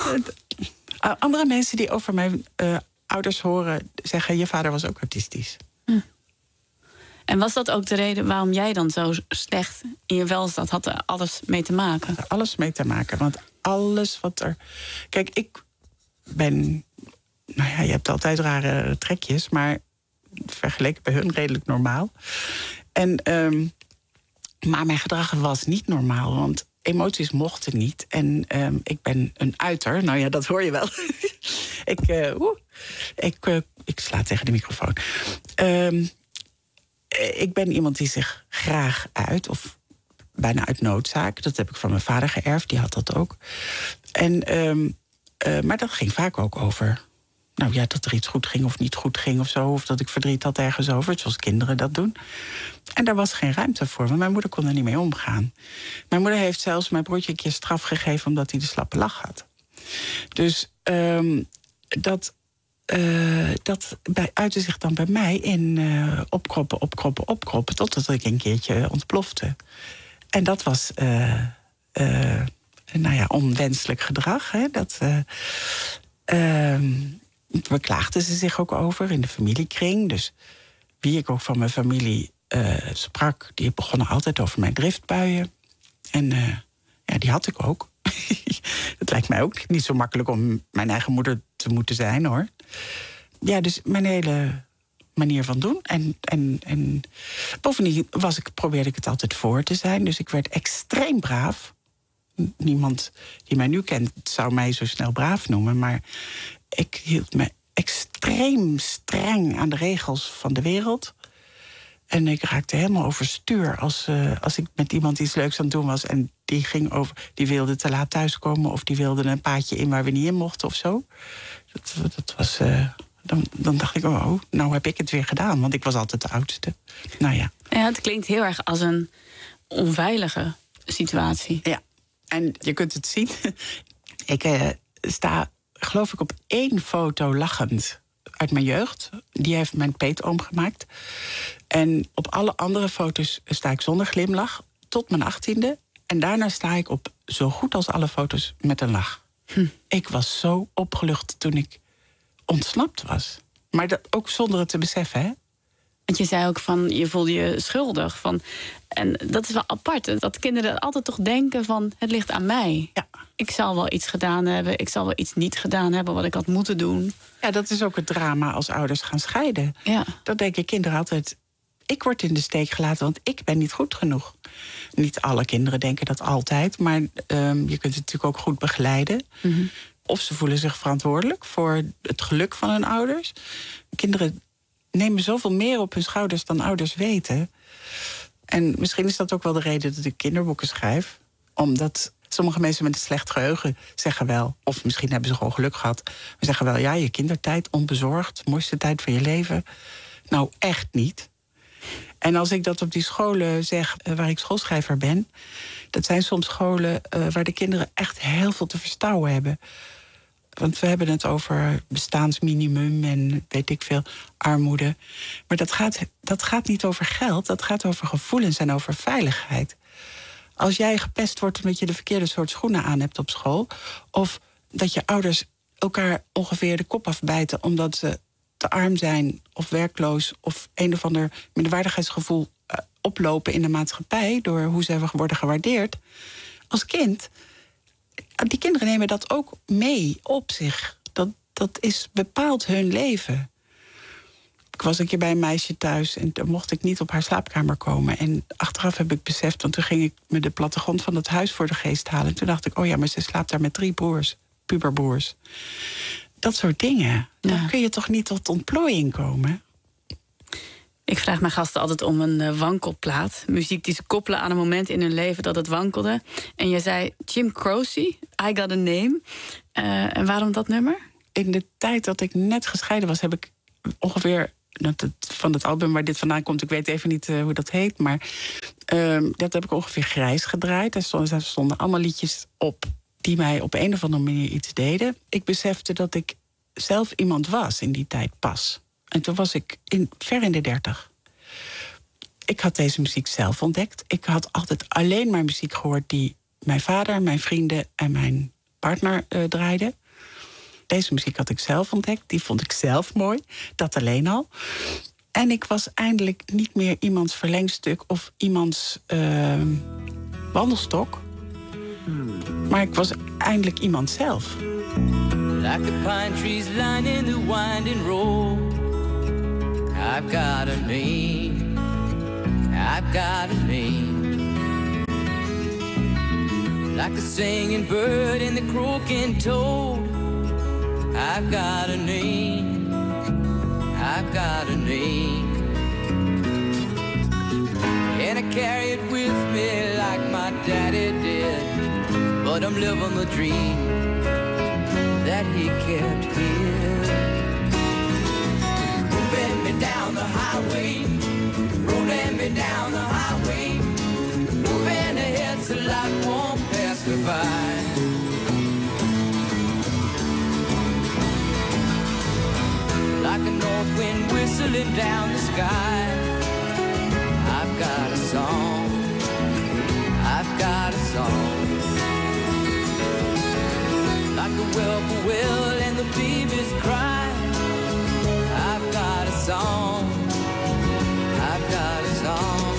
uh, andere mensen die over mijn uh, ouders horen... zeggen, je vader was ook autistisch. Hm. En was dat ook de reden waarom jij dan zo slecht in je wel zat? Had er alles mee te maken? Had er alles mee te maken, want alles wat er... Kijk, ik ben... Nou ja, je hebt altijd rare trekjes, maar... vergeleken bij hun redelijk normaal. En, um, maar mijn gedrag was niet normaal, want emoties mochten niet. En um, ik ben een uiter. Nou ja, dat hoor je wel. ik, uh, oeh, ik, uh, ik sla tegen de microfoon. Um, ik ben iemand die zich graag uit, of bijna uit noodzaak. Dat heb ik van mijn vader geërfd, die had dat ook. En, um, uh, maar dat ging vaak ook over... Nou ja, dat er iets goed ging of niet goed ging of zo. Of dat ik verdriet had ergens over, zoals kinderen dat doen. En daar was geen ruimte voor, want mijn moeder kon er niet mee omgaan. Mijn moeder heeft zelfs mijn broertje een keer straf gegeven... omdat hij de slappe lach had. Dus um, dat, uh, dat bij, uitte zich dan bij mij in uh, opkroppen, opkroppen, opkroppen... totdat ik een keertje ontplofte. En dat was... Uh, uh, nou ja, onwenselijk gedrag, hè. Dat... Uh, uh, beklaagden ze zich ook over in de familiekring. Dus wie ik ook van mijn familie uh, sprak... die begonnen altijd over mijn driftbuien. En uh, ja, die had ik ook. Het lijkt mij ook niet zo makkelijk om mijn eigen moeder te moeten zijn, hoor. ja, dus mijn hele manier van doen. En, en, en bovendien was ik, probeerde ik het altijd voor te zijn. Dus ik werd extreem braaf. Niemand die mij nu kent zou mij zo snel braaf noemen. Maar ik hield me extreem streng aan de regels van de wereld. En ik raakte helemaal overstuur als, uh, als ik met iemand iets leuks aan het doen was. En die ging over, die wilde te laat thuiskomen. Of die wilde een paadje in waar we niet in mochten of zo. Dat, dat was... Uh, dan, dan dacht ik, oh, nou heb ik het weer gedaan. Want ik was altijd de oudste. Nou ja. Ja, het klinkt heel erg als een onveilige situatie. Ja, en je kunt het zien. Ik uh, sta, geloof ik, op één foto lachend uit mijn jeugd. Die heeft mijn peetoom gemaakt. En op alle andere foto's sta ik zonder glimlach. Tot mijn achttiende. En daarna sta ik op zo goed als alle foto's met een lach. Hm. Ik was zo opgelucht toen ik ontsnapt was. Maar dat ook zonder het te beseffen, hè? Want je zei ook van, je voelde je schuldig. Van, en dat is wel apart, dat kinderen altijd toch denken van, het ligt aan mij. Ja. Ik zal wel iets gedaan hebben, ik zal wel iets niet gedaan hebben wat ik had moeten doen. Ja, dat is ook het drama als ouders gaan scheiden. Ja. Dan denken kinderen altijd, ik word in de steek gelaten, want ik ben niet goed genoeg. Niet alle kinderen denken dat altijd, maar um, je kunt het natuurlijk ook goed begeleiden. Mm-hmm. Of ze voelen zich verantwoordelijk voor het geluk van hun ouders. Kinderen nemen zoveel meer op hun schouders dan ouders weten. En misschien is dat ook wel de reden dat ik kinderboeken schrijf. Omdat sommige mensen met een slecht geheugen zeggen wel, of misschien hebben ze gewoon geluk gehad, maar zeggen wel, ja, je kindertijd, onbezorgd, mooiste tijd van je leven. Nou, echt niet. En als ik dat op die scholen zeg, waar ik schoolschrijver ben, dat zijn soms scholen uh, waar de kinderen echt heel veel te verstouwen hebben. Want we hebben het over bestaansminimum en weet ik veel, armoede. Maar dat gaat, dat gaat niet over geld, dat gaat over gevoelens en over veiligheid. Als jij gepest wordt omdat je de verkeerde soort schoenen aan hebt op school, of dat je ouders elkaar ongeveer de kop afbijten omdat ze te arm zijn of werkloos of een of ander minderwaardigheidsgevoel uh, oplopen in de maatschappij door hoe ze worden gewaardeerd. Als kind, die kinderen nemen dat ook mee op zich. Dat, dat is bepaalt hun leven. Ik was een keer bij een meisje thuis en toen mocht ik niet op haar slaapkamer komen. En achteraf heb ik beseft, want toen ging ik me de plattegrond van het huis voor de geest halen. En toen dacht ik, oh ja, maar ze slaapt daar met drie broers, puberbroers. Dat soort dingen. Dan ja. kun je toch niet tot ontplooiing komen? Ik vraag mijn gasten altijd om een uh, wankelplaat. Muziek die ze koppelen aan een moment in hun leven dat het wankelde. En je zei Jim Croce, I Got a Name. Uh, en waarom dat nummer? In de tijd dat ik net gescheiden was, heb ik ongeveer van het album waar dit vandaan komt, ik weet even niet uh, hoe dat heet, maar uh, dat heb ik ongeveer grijs gedraaid. Er stonden, er stonden allemaal liedjes op die mij op een of andere manier iets deden. Ik besefte dat ik zelf iemand was in die tijd pas. En toen was ik in, ver in de dertig. Ik had deze muziek zelf ontdekt. Ik had altijd alleen maar muziek gehoord die mijn vader, mijn vrienden en mijn partner uh, draaiden. Deze muziek had ik zelf ontdekt. Die vond ik zelf mooi. Dat alleen al. En ik was eindelijk niet meer iemands verlengstuk of iemands uh, wandelstok. Maar ik was eindelijk iemand zelf. Like the pine trees lining the winding road, I've got a name, I've got a name. Like the singing bird and the croaking toad, I've got a name, I've got a name. And I carry it with me like my daddy did, but I'm living the dream that he kept here. Moving me down the highway, rolling me down the highway, moving ahead so life won't pass me by. Like a north wind whistling down the sky, I've got a song, I've got a song. Like the whippoorwill and the babies cry, I've got a song, I've got a song.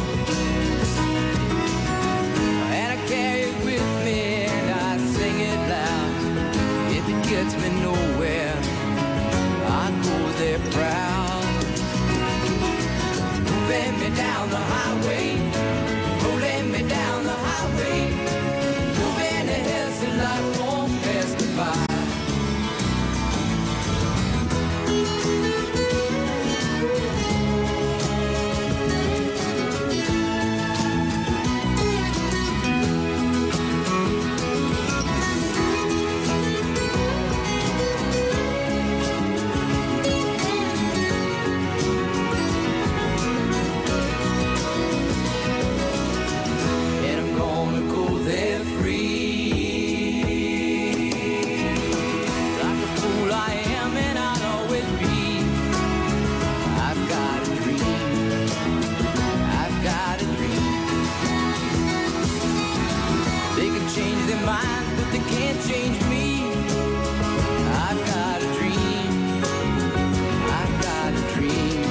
And I carry it with me and I sing it loud. If it gets me nowhere, I go there down the highway, rolling me down the highway, moving ahead so life won't pass me by. Change me. I've got a dream. I've got a dream.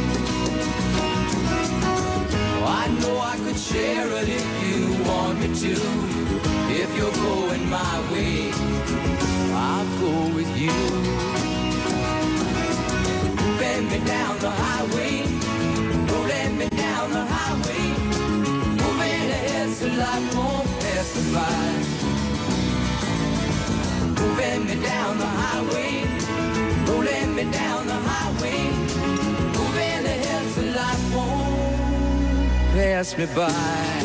Oh, I know I could share it if you want me to. If you're going my way, I'll go with you. Bend me down the highway, rolling me down the highway, moving ahead so life won't pass me by. Moving me down the highway, rolling me down the highway, moving ahead so life won't pass me by.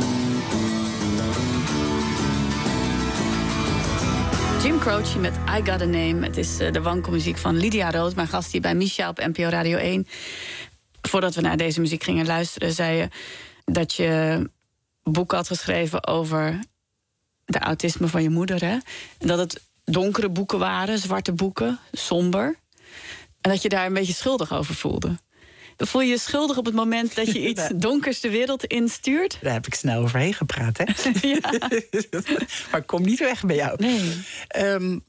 Jim Croce met I Got a Name. Het is de wankelmuziek van Lydia Rood, mijn gast hier bij Misha op N P O Radio één. Voordat we naar deze muziek gingen luisteren, zei je dat je boeken had geschreven over de autisme van je moeder, hè? En dat het donkere boeken waren, zwarte boeken, somber. En dat je daar een beetje schuldig over voelde. Voel je je schuldig op het moment dat je iets donkers de wereld instuurt? Daar heb ik snel overheen gepraat, hè? Ja. Maar ik kom niet weg bij jou. Nee. Um,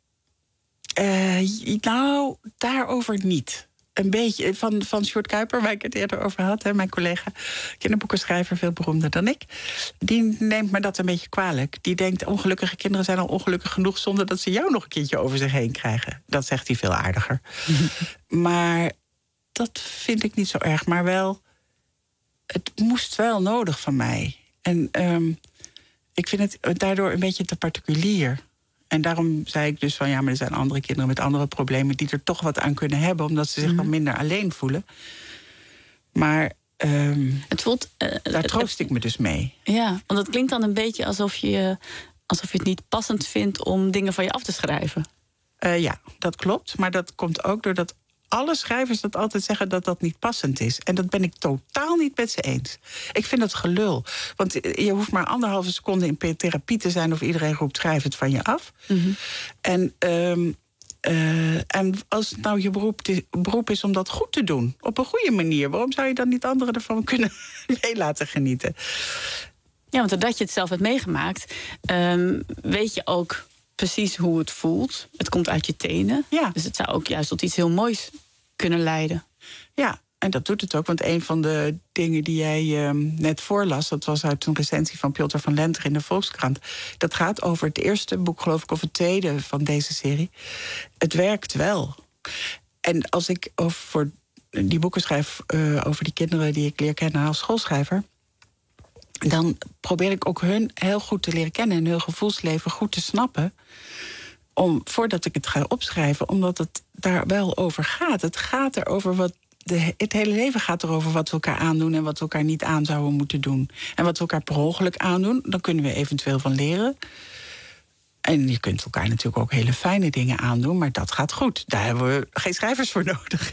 uh, nou, daarover niet. Een beetje van, van Sjoerd Kuiper, waar ik het eerder over had. Hè, mijn collega, kinderboekenschrijver, veel beroemder dan ik. Die neemt me dat een beetje kwalijk. Die denkt, ongelukkige kinderen zijn al ongelukkig genoeg zonder dat ze jou nog een keertje over zich heen krijgen. Dat zegt hij veel aardiger. Maar dat vind ik niet zo erg. Maar wel, het moest wel nodig van mij. En um, ik vind het daardoor een beetje te particulier. En daarom zei ik dus van, ja, maar er zijn andere kinderen met andere problemen die er toch wat aan kunnen hebben, omdat ze zich dan minder alleen voelen. Maar um, het voelt, uh, daar troost ik me dus mee. Ja, want het klinkt dan een beetje alsof je, alsof je het niet passend vindt om dingen van je af te schrijven. Uh, ja, dat klopt. Maar dat komt ook doordat alle schrijvers dat altijd zeggen dat dat niet passend is. En dat ben ik totaal niet met ze eens. Ik vind dat gelul. Want je hoeft maar anderhalve seconde in therapie te zijn of iedereen roept schrijf het van je af. Mm-hmm. En, um, uh, en als het nou je beroep, beroep is om dat goed te doen, op een goede manier, waarom zou je dan niet anderen ervan kunnen mee laten genieten? Ja, want doordat je het zelf hebt meegemaakt, um, weet je ook precies hoe het voelt. Het komt uit je tenen. Ja. Dus het zou ook juist tot iets heel moois kunnen leiden. Ja, en dat doet het ook. Want een van de dingen die jij um, net voorlas, dat was uit een recensie van Piotr van Lenter in de Volkskrant. Dat gaat over het eerste boek, geloof ik, of het tweede van deze serie. Het werkt wel. En als ik over voor die boeken schrijf uh, over die kinderen die ik leer kennen als schoolschrijver, dan probeer ik ook hun heel goed te leren kennen en hun gevoelsleven goed te snappen, om, voordat ik het ga opschrijven, omdat het daar wel over gaat. Het gaat erover wat de, het hele leven gaat erover wat we elkaar aandoen en wat we elkaar niet aan zouden moeten doen. En wat we elkaar per ongeluk aandoen, dan kunnen we eventueel van leren. En je kunt elkaar natuurlijk ook hele fijne dingen aandoen, maar dat gaat goed. Daar hebben we geen schrijvers voor nodig.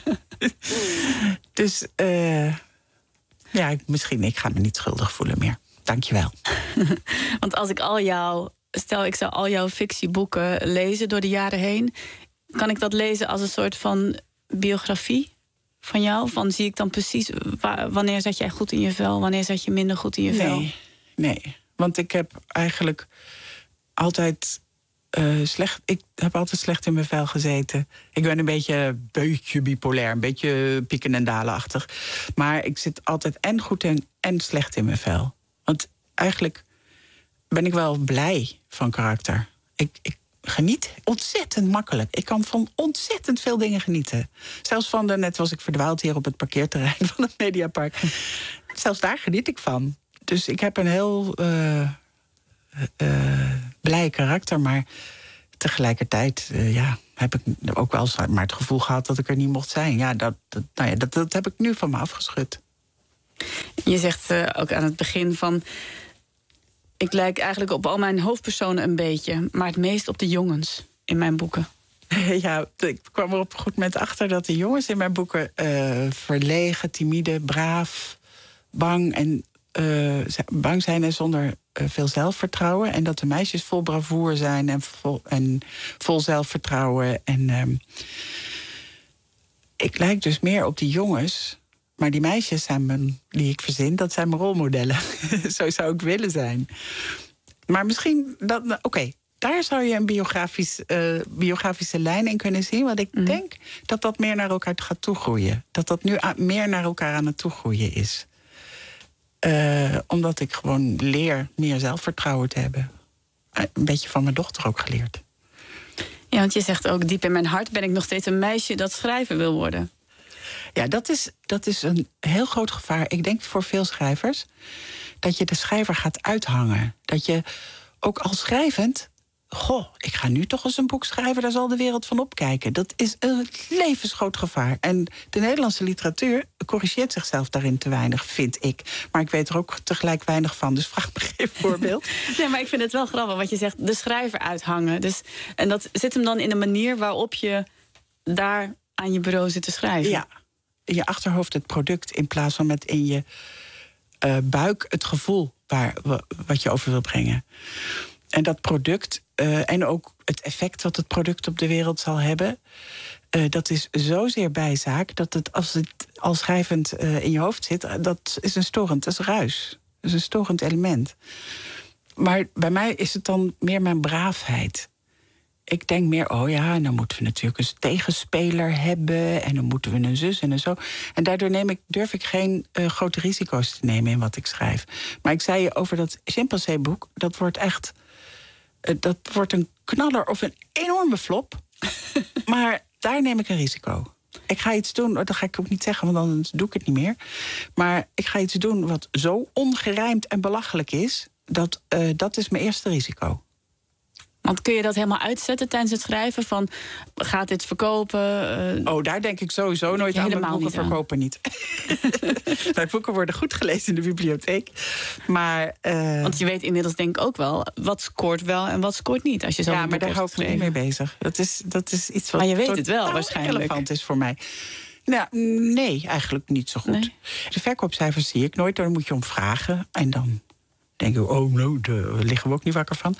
Dus uh, ja, misschien, ik ga me niet schuldig voelen meer. Dank je wel. Want als ik al jouw, stel ik zou al jouw fictieboeken lezen door de jaren heen, kan ik dat lezen als een soort van biografie van jou? Van zie ik dan precies wanneer zat jij goed in je vel, wanneer zat je minder goed in je vel? Nee, nee. Want ik heb eigenlijk altijd uh, slecht. Ik heb altijd slecht in mijn vel gezeten. Ik ben een beetje, beetje bipolair, een beetje pieken en dalenachtig. Maar ik zit altijd en goed en, en slecht in mijn vel. Want eigenlijk ben ik wel blij van karakter. Ik, ik geniet ontzettend makkelijk. Ik kan van ontzettend veel dingen genieten. Zelfs van de, net was ik verdwaald hier op het parkeerterrein van het Mediapark. Zelfs daar geniet ik van. Dus ik heb een heel uh, uh, blij karakter, maar tegelijkertijd uh, ja, heb ik ook wel eens maar het gevoel gehad dat ik er niet mocht zijn. Ja, dat, dat, nou ja, dat, dat heb ik nu van me afgeschud. Je zegt uh, ook aan het begin van... ik lijk eigenlijk op al mijn hoofdpersonen een beetje, maar het meest op de jongens in mijn boeken. Ja, ik kwam er op een goed moment achter dat de jongens in mijn boeken uh, verlegen, timide, braaf, bang en uh, bang zijn en zonder uh, veel zelfvertrouwen. En dat de meisjes vol bravoure zijn en vol, en vol zelfvertrouwen. En um, ik lijk dus meer op die jongens. Maar die meisjes zijn mijn, die ik verzin, dat zijn mijn rolmodellen. Zo zou ik willen zijn. Maar misschien, oké, okay, daar zou je een biografisch, uh, biografische lijn in kunnen zien. Want ik mm. denk dat dat meer naar elkaar gaat toegroeien. Dat dat nu a- meer naar elkaar aan het toegroeien is. Uh, omdat ik gewoon leer meer zelfvertrouwen te hebben. Uh, een beetje van mijn dochter ook geleerd. Ja, want je zegt ook, diep in mijn hart ben ik nog steeds een meisje dat schrijver wil worden. Ja, dat is, dat is een heel groot gevaar. Ik denk voor veel schrijvers dat je de schrijver gaat uithangen. Dat je ook al schrijvend... goh, ik ga nu toch eens een boek schrijven, daar zal de wereld van opkijken. Dat is een levensgroot gevaar. En de Nederlandse literatuur corrigeert zichzelf daarin te weinig, vind ik. Maar ik weet er ook tegelijk weinig van, dus vraag me geen voorbeeld. Nee, maar ik vind het wel grappig wat je zegt, de schrijver uithangen. Dus, en dat zit hem dan in de manier waarop je daar aan je bureau zit te schrijven? Ja. In je achterhoofd het product in plaats van met in je uh, buik het gevoel waar, wat je over wil brengen. En dat product uh, en ook het effect wat het product op de wereld zal hebben, uh, dat is zozeer bijzaak dat het als het al schrijvend uh, in je hoofd zit, dat is een storend, dat is ruis. Dat is een storend element. Maar bij mij is het dan meer mijn braafheid. Ik denk meer, oh ja, en dan moeten we natuurlijk een tegenspeler hebben en dan moeten we een zus en een zo. En daardoor neem ik, durf ik geen uh, grote risico's te nemen in wat ik schrijf. Maar ik zei je over dat Chimpansee-boek, dat wordt echt, uh, dat wordt een knaller of een enorme flop. Maar daar neem ik een risico. Ik ga iets doen, dat ga ik ook niet zeggen, want dan doe ik het niet meer. Maar ik ga iets doen wat zo ongerijmd en belachelijk is, dat, uh, dat is mijn eerste risico. Want kun je dat helemaal uitzetten tijdens het schrijven? Van, gaat dit verkopen? Uh, oh, daar denk ik sowieso nooit aan. Mijn boeken niet verkopen niet. Mijn boeken worden goed gelezen in de bibliotheek. Maar, uh... Want je weet inmiddels denk ik ook wel, wat scoort wel en wat scoort niet. Als je zo ja, maar daar hou ik me niet mee bezig. Dat is, dat is iets wat maar je weet het wel waarschijnlijk. relevant is voor mij. Nou, nee, eigenlijk niet zo goed. Nee. De verkoopcijfers zie ik nooit, daar moet je om vragen. En dan denk ik, oh nou, daar liggen we ook niet wakker van.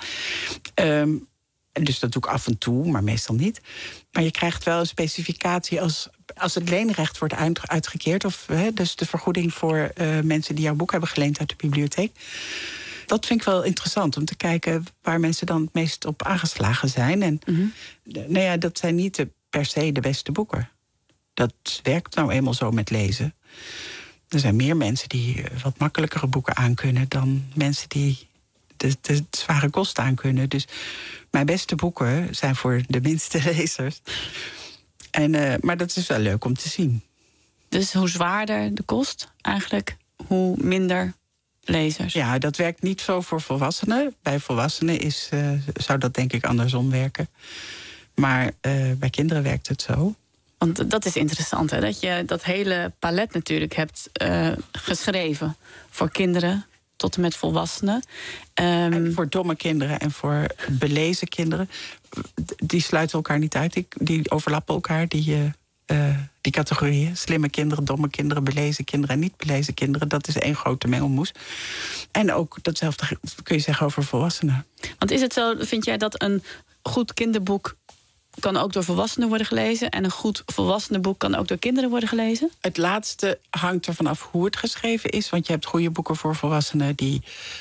Um, dus dat doe ik af en toe, maar meestal niet. Maar je krijgt wel een specificatie als, als het leenrecht wordt uitgekeerd, of he, dus de vergoeding voor uh, mensen die jouw boek hebben geleend uit de bibliotheek. Dat vind ik wel interessant, om te kijken waar mensen dan het meest op aangeslagen zijn. En mm-hmm. nou ja, dat zijn niet de, per se de beste boeken. Dat werkt nou eenmaal zo met lezen. Er zijn meer mensen die wat makkelijkere boeken aankunnen dan mensen die de, de zware kosten aankunnen. Dus mijn beste boeken zijn voor de minste lezers. En, uh, maar dat is wel leuk om te zien. Dus hoe zwaarder de kost eigenlijk, hoe minder lezers? Ja, dat werkt niet zo voor volwassenen. Bij volwassenen is, uh, zou dat denk ik andersom werken. Maar uh, bij kinderen werkt het zo. Want dat is interessant, hè? Dat je dat hele palet natuurlijk hebt uh, geschreven. Voor kinderen tot en met volwassenen. Um, en voor domme kinderen en voor belezen kinderen. Die sluiten elkaar niet uit, die, die overlappen elkaar, die, uh, die categorieën. Slimme kinderen, domme kinderen, belezen kinderen en niet belezen kinderen. Dat is één grote mengelmoes. En ook datzelfde kun je zeggen over volwassenen. Want is het zo, vind jij dat een goed kinderboek kan ook door volwassenen worden gelezen, en een goed volwassenenboek kan ook door kinderen worden gelezen? Het laatste hangt ervan af hoe het geschreven is. Want je hebt goede boeken voor volwassenen die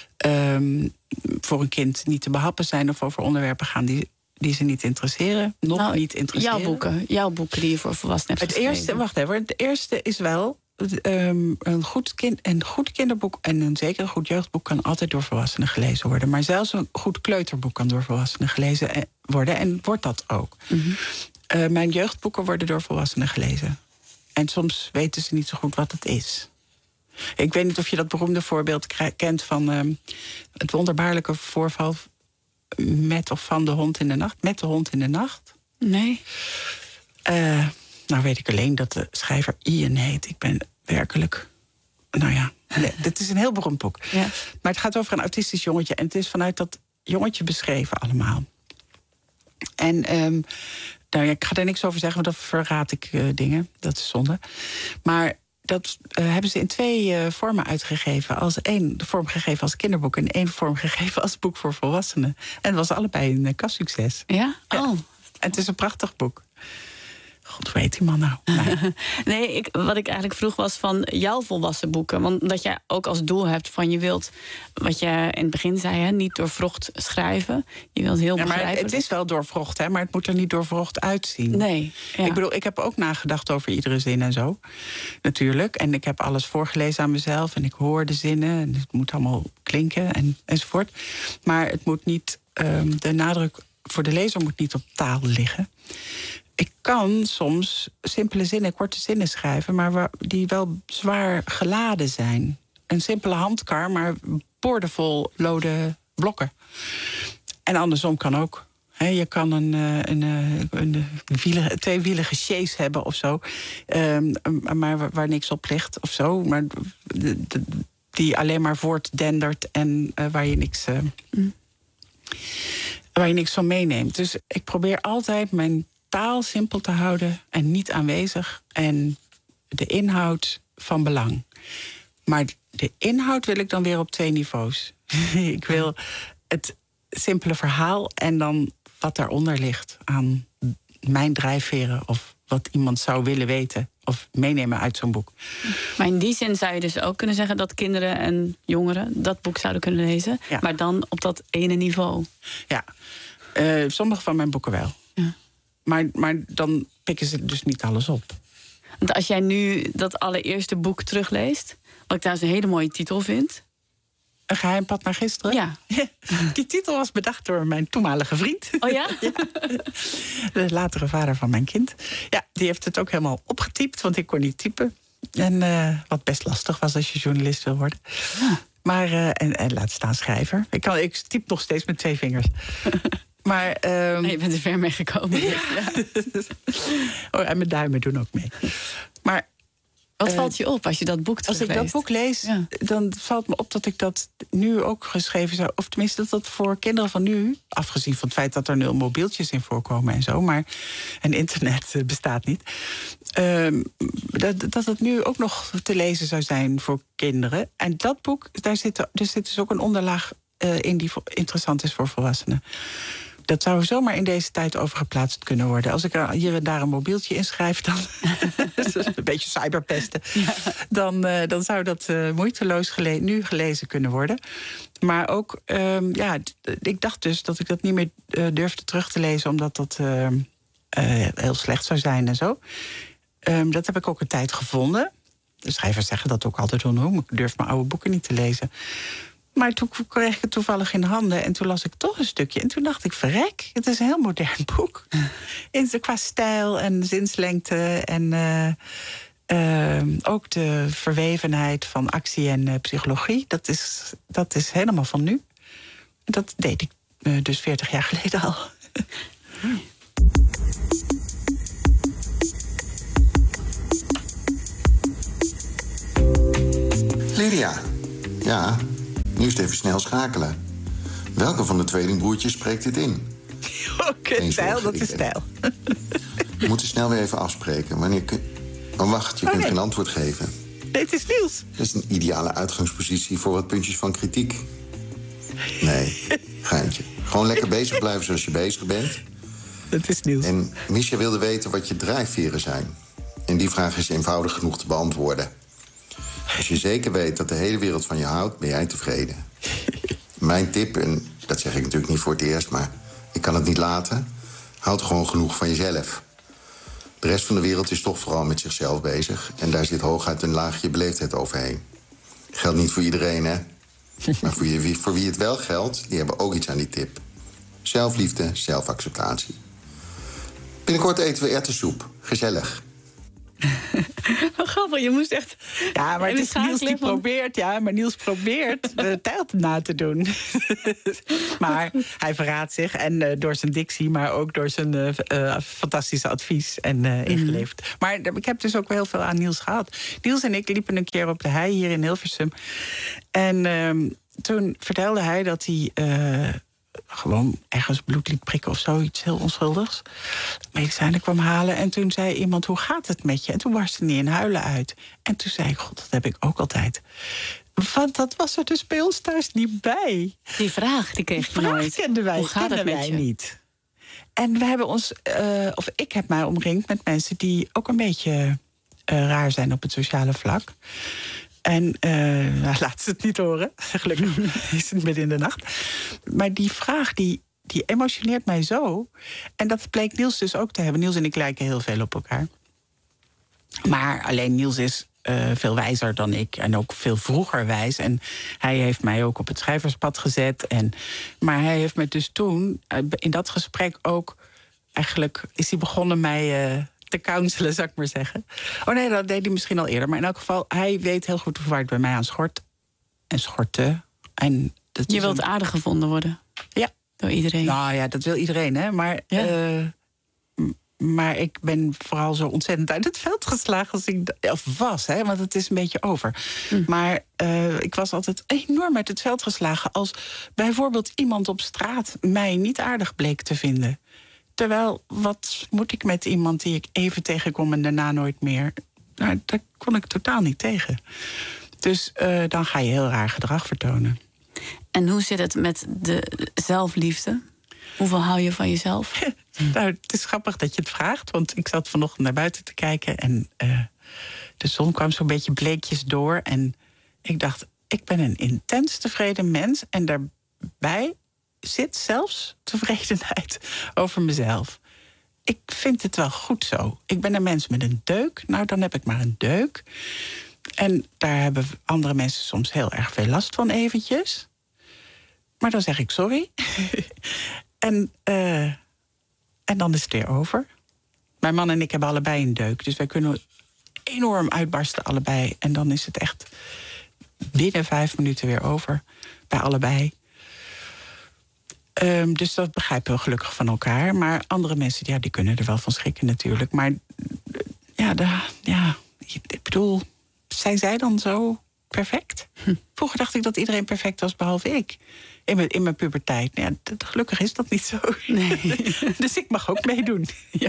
um, voor een kind niet te behappen zijn, of over onderwerpen gaan die, die ze niet interesseren. Nog nou, niet interesseren. Jouw boeken, jouw boeken die je voor volwassenen hebt het geschreven. Eerste, wacht even, het eerste is wel um, een, goed kind, een goed kinderboek en een zeker een goed jeugdboek kan altijd door volwassenen gelezen worden. Maar zelfs een goed kleuterboek kan door volwassenen gelezen worden. En wordt dat ook. Mm-hmm. Uh, mijn jeugdboeken worden door volwassenen gelezen. En soms weten ze niet zo goed wat het is. Ik weet niet of je dat beroemde voorbeeld kent van um, het wonderbaarlijke voorval met of van de hond in de nacht. Met de hond in de nacht. Nee. Uh, nou weet ik alleen dat de schrijver Ian heet. Ik ben werkelijk... Nou ja, nee, dit is een heel beroemd boek. Ja. Maar het gaat over een autistisch jongetje. En het is vanuit dat jongetje beschreven allemaal. En um, nou ja, ik ga er niks over zeggen, want dan verraad ik uh, dingen. Dat is zonde. Maar dat uh, hebben ze in twee uh, vormen uitgegeven. Als één vorm gegeven als kinderboek en één vorm gegeven als boek voor volwassenen. En het was allebei een uh, kassucces. Ja? Oh. Ja. En het is een prachtig boek. God, hoe heet die man nou? Nee, nee ik, wat ik eigenlijk vroeg was van jouw volwassen boeken. Want dat jij ook als doel hebt van je wilt, wat je in het begin zei, hè, niet doorvrocht schrijven. Je wilt heel ja, maar begrijpelijk. Het is wel doorvrocht, hè, maar het moet er niet doorvrocht uitzien. Nee. Ja. Ik bedoel, ik heb ook nagedacht over iedere zin en zo. Natuurlijk. En ik heb alles voorgelezen aan mezelf. En ik hoor de zinnen. En het moet allemaal klinken en, enzovoort. Maar het moet niet, um, de nadruk voor de lezer moet niet op taal liggen. Ik kan soms simpele zinnen, korte zinnen schrijven, maar waar, die wel zwaar geladen zijn. Een simpele handkar, maar boordevol lode blokken. En andersom kan ook. He, je kan een, een, een, een wielige, tweewielige sjees hebben of zo, um, maar waar, waar niks op ligt of zo. Maar de, de, die alleen maar voortdendert en uh, waar je niks, uh, mm. waar je niks van meeneemt. Dus ik probeer altijd mijn taal simpel te houden en niet aanwezig. En de inhoud van belang. Maar de inhoud wil ik dan weer op twee niveaus. Ik wil het simpele verhaal en dan wat daaronder ligt aan mijn drijfveren of wat iemand zou willen weten of meenemen uit zo'n boek. Maar in die zin zou je dus ook kunnen zeggen dat kinderen en jongeren dat boek zouden kunnen lezen. Ja. Maar dan op dat ene niveau. Ja, uh, sommige van mijn boeken wel. Ja. Maar, maar dan pikken ze dus niet alles op. Want als jij nu dat allereerste boek terugleest, wat ik trouwens een hele mooie titel vind. Een geheim pad naar gisteren? Ja. Die titel was bedacht door mijn toenmalige vriend. Oh ja? Ja. De latere vader van mijn kind. Ja, die heeft het ook helemaal opgetypt, want ik kon niet typen. En uh, wat best lastig was als je journalist wil worden. Ja. Maar, uh, en, en laat staan schrijver. Ik, kan, ik typ nog steeds met twee vingers. Maar, um... nee, je bent er ver mee gekomen. Dus, ja. Oh, en mijn duimen doen ook mee. Maar wat uh, valt je op als je dat boek terugleest? Als ik dat boek lees, ja. dan valt me op dat ik dat nu ook geschreven zou... of tenminste dat dat voor kinderen van nu... afgezien van het feit dat er nul mobieltjes in voorkomen en zo... maar en internet uh, bestaat niet... Uh, dat, dat het nu ook nog te lezen zou zijn voor kinderen. En dat boek, daar zit, er zit dus ook een onderlaag uh, in... die interessant is voor volwassenen. Dat zou zomaar in deze tijd overgeplaatst kunnen worden. Als ik er hier en daar een mobieltje in schrijf, dan een beetje cyberpesten. Ja. Dan, uh, dan zou dat uh, moeiteloos gele- nu gelezen kunnen worden. Maar ook, um, ja, ik dacht dus dat ik dat niet meer uh, durfde terug te lezen, omdat dat uh, uh, heel slecht zou zijn en zo. Um, dat heb ik ook een tijd gevonden. De schrijvers zeggen dat ook altijd onnoem. Ik durf mijn oude boeken niet te lezen. Maar toen kreeg ik het toevallig in handen en toen las ik toch een stukje. En toen dacht ik, verrek, het is een heel modern boek. In, qua stijl en zinslengte en uh, uh, ook de verwevenheid van actie en uh, psychologie. Dat is, dat is helemaal van nu. Dat deed ik uh, dus veertig jaar geleden al. Lydia, ja... Nu is het even snel schakelen. Welke van de tweelingbroertjes spreekt dit in? Oké, okay, stijl, dat is stijl. We moeten snel weer even afspreken. Wanneer kun... Oh, wacht, je oh, kunt nee. geen antwoord geven. Nee, het is Niels. Dat is een ideale uitgangspositie voor wat puntjes van kritiek. Nee, geintje. Gewoon lekker bezig blijven zoals je bezig bent. Dat is Niels. En Misha wilde weten wat je drijfveren zijn. En die vraag is eenvoudig genoeg te beantwoorden. Als je zeker weet dat de hele wereld van je houdt, ben jij tevreden. Mijn tip, en dat zeg ik natuurlijk niet voor het eerst, maar ik kan het niet laten... houd gewoon genoeg van jezelf. De rest van de wereld is toch vooral met zichzelf bezig. En daar zit hooguit een laagje beleefdheid overheen. Geldt niet voor iedereen, hè? Maar voor, je, voor wie het wel geldt, die hebben ook iets aan die tip. Zelfliefde, zelfacceptatie. Binnenkort eten we erwtensoep. Gezellig. Wat grappig, je moest echt... Ja, maar het is Niels die probeert, ja, maar Niels probeert de tijd na te doen. Maar hij verraadt zich en uh, door zijn dictie, maar ook door zijn uh, uh, fantastische advies en uh, ingeleverd. Mm. Maar ik heb dus ook wel heel veel aan Niels gehad. Niels en ik liepen een keer op de hei hier in Hilversum. En uh, toen vertelde hij dat hij... Uh, gewoon ergens bloed liet prikken of zoiets heel onschuldigs. Medicijnen kwam halen en toen zei iemand, hoe gaat het met je? En toen barstte hij in huilen uit. En toen zei ik, god, dat heb ik ook altijd. Want dat was er dus bij ons thuis niet bij. Die vraag, die kreeg je nooit. Kenden wij, hoe gaat het met wij je? Niet. En we hebben ons, uh, of ik heb mij omringd met mensen die ook een beetje uh, raar zijn op het sociale vlak. En uh, nou, laat ze het niet horen. Gelukkig is het midden in de nacht. Maar die vraag, die, die emotioneert mij zo. En dat bleek Niels dus ook te hebben. Niels en ik lijken heel veel op elkaar. Maar alleen Niels is uh, veel wijzer dan ik. En ook veel vroeger wijs. En hij heeft mij ook op het schrijverspad gezet. En, maar hij heeft me dus toen, uh, in dat gesprek ook... eigenlijk is hij begonnen mij... Uh, te counselen, zou ik maar zeggen. Oh nee, dat deed hij misschien al eerder. Maar in elk geval, hij weet heel goed waar het bij mij aan schort. En schortte. En dat je wilt een... aardig gevonden worden? Ja. Door iedereen? Nou ja, dat wil iedereen, hè. Maar, ja. uh, maar ik ben vooral zo ontzettend uit het veld geslagen als ik... Of was, hè, want het is een beetje over. Hm. Maar uh, ik was altijd enorm uit het veld geslagen... als bijvoorbeeld iemand op straat mij niet aardig bleek te vinden... Terwijl, wat moet ik met iemand die ik even tegenkom en daarna nooit meer? Nou, daar kon ik totaal niet tegen. Dus uh, dan ga je heel raar gedrag vertonen. En hoe zit het met de zelfliefde? Hoeveel hou je van jezelf? Nou, het is grappig dat je het vraagt. Want ik zat vanochtend naar buiten te kijken... en uh, de zon kwam zo'n beetje bleekjes door. En ik dacht, ik ben een intens tevreden mens. En daarbij... zit zelfs tevredenheid over mezelf. Ik vind het wel goed zo. Ik ben een mens met een deuk. Nou, dan heb ik maar een deuk. En daar hebben andere mensen soms heel erg veel last van eventjes. Maar dan zeg ik sorry. en, uh, en dan is het weer over. Mijn man en ik hebben allebei een deuk. Dus wij kunnen enorm uitbarsten allebei. En dan is het echt binnen vijf minuten weer over. Bij allebei. Um, dus dat begrijpen we gelukkig van elkaar. Maar andere mensen, ja, die kunnen er wel van schrikken natuurlijk. Maar ja, de, ja ik bedoel, zijn zij dan zo perfect? Hm. Vroeger dacht ik dat iedereen perfect was, behalve ik. In mijn, in mijn puberteit. Ja, dat, gelukkig is dat niet zo. Nee. Dus ik mag ook meedoen. Ja.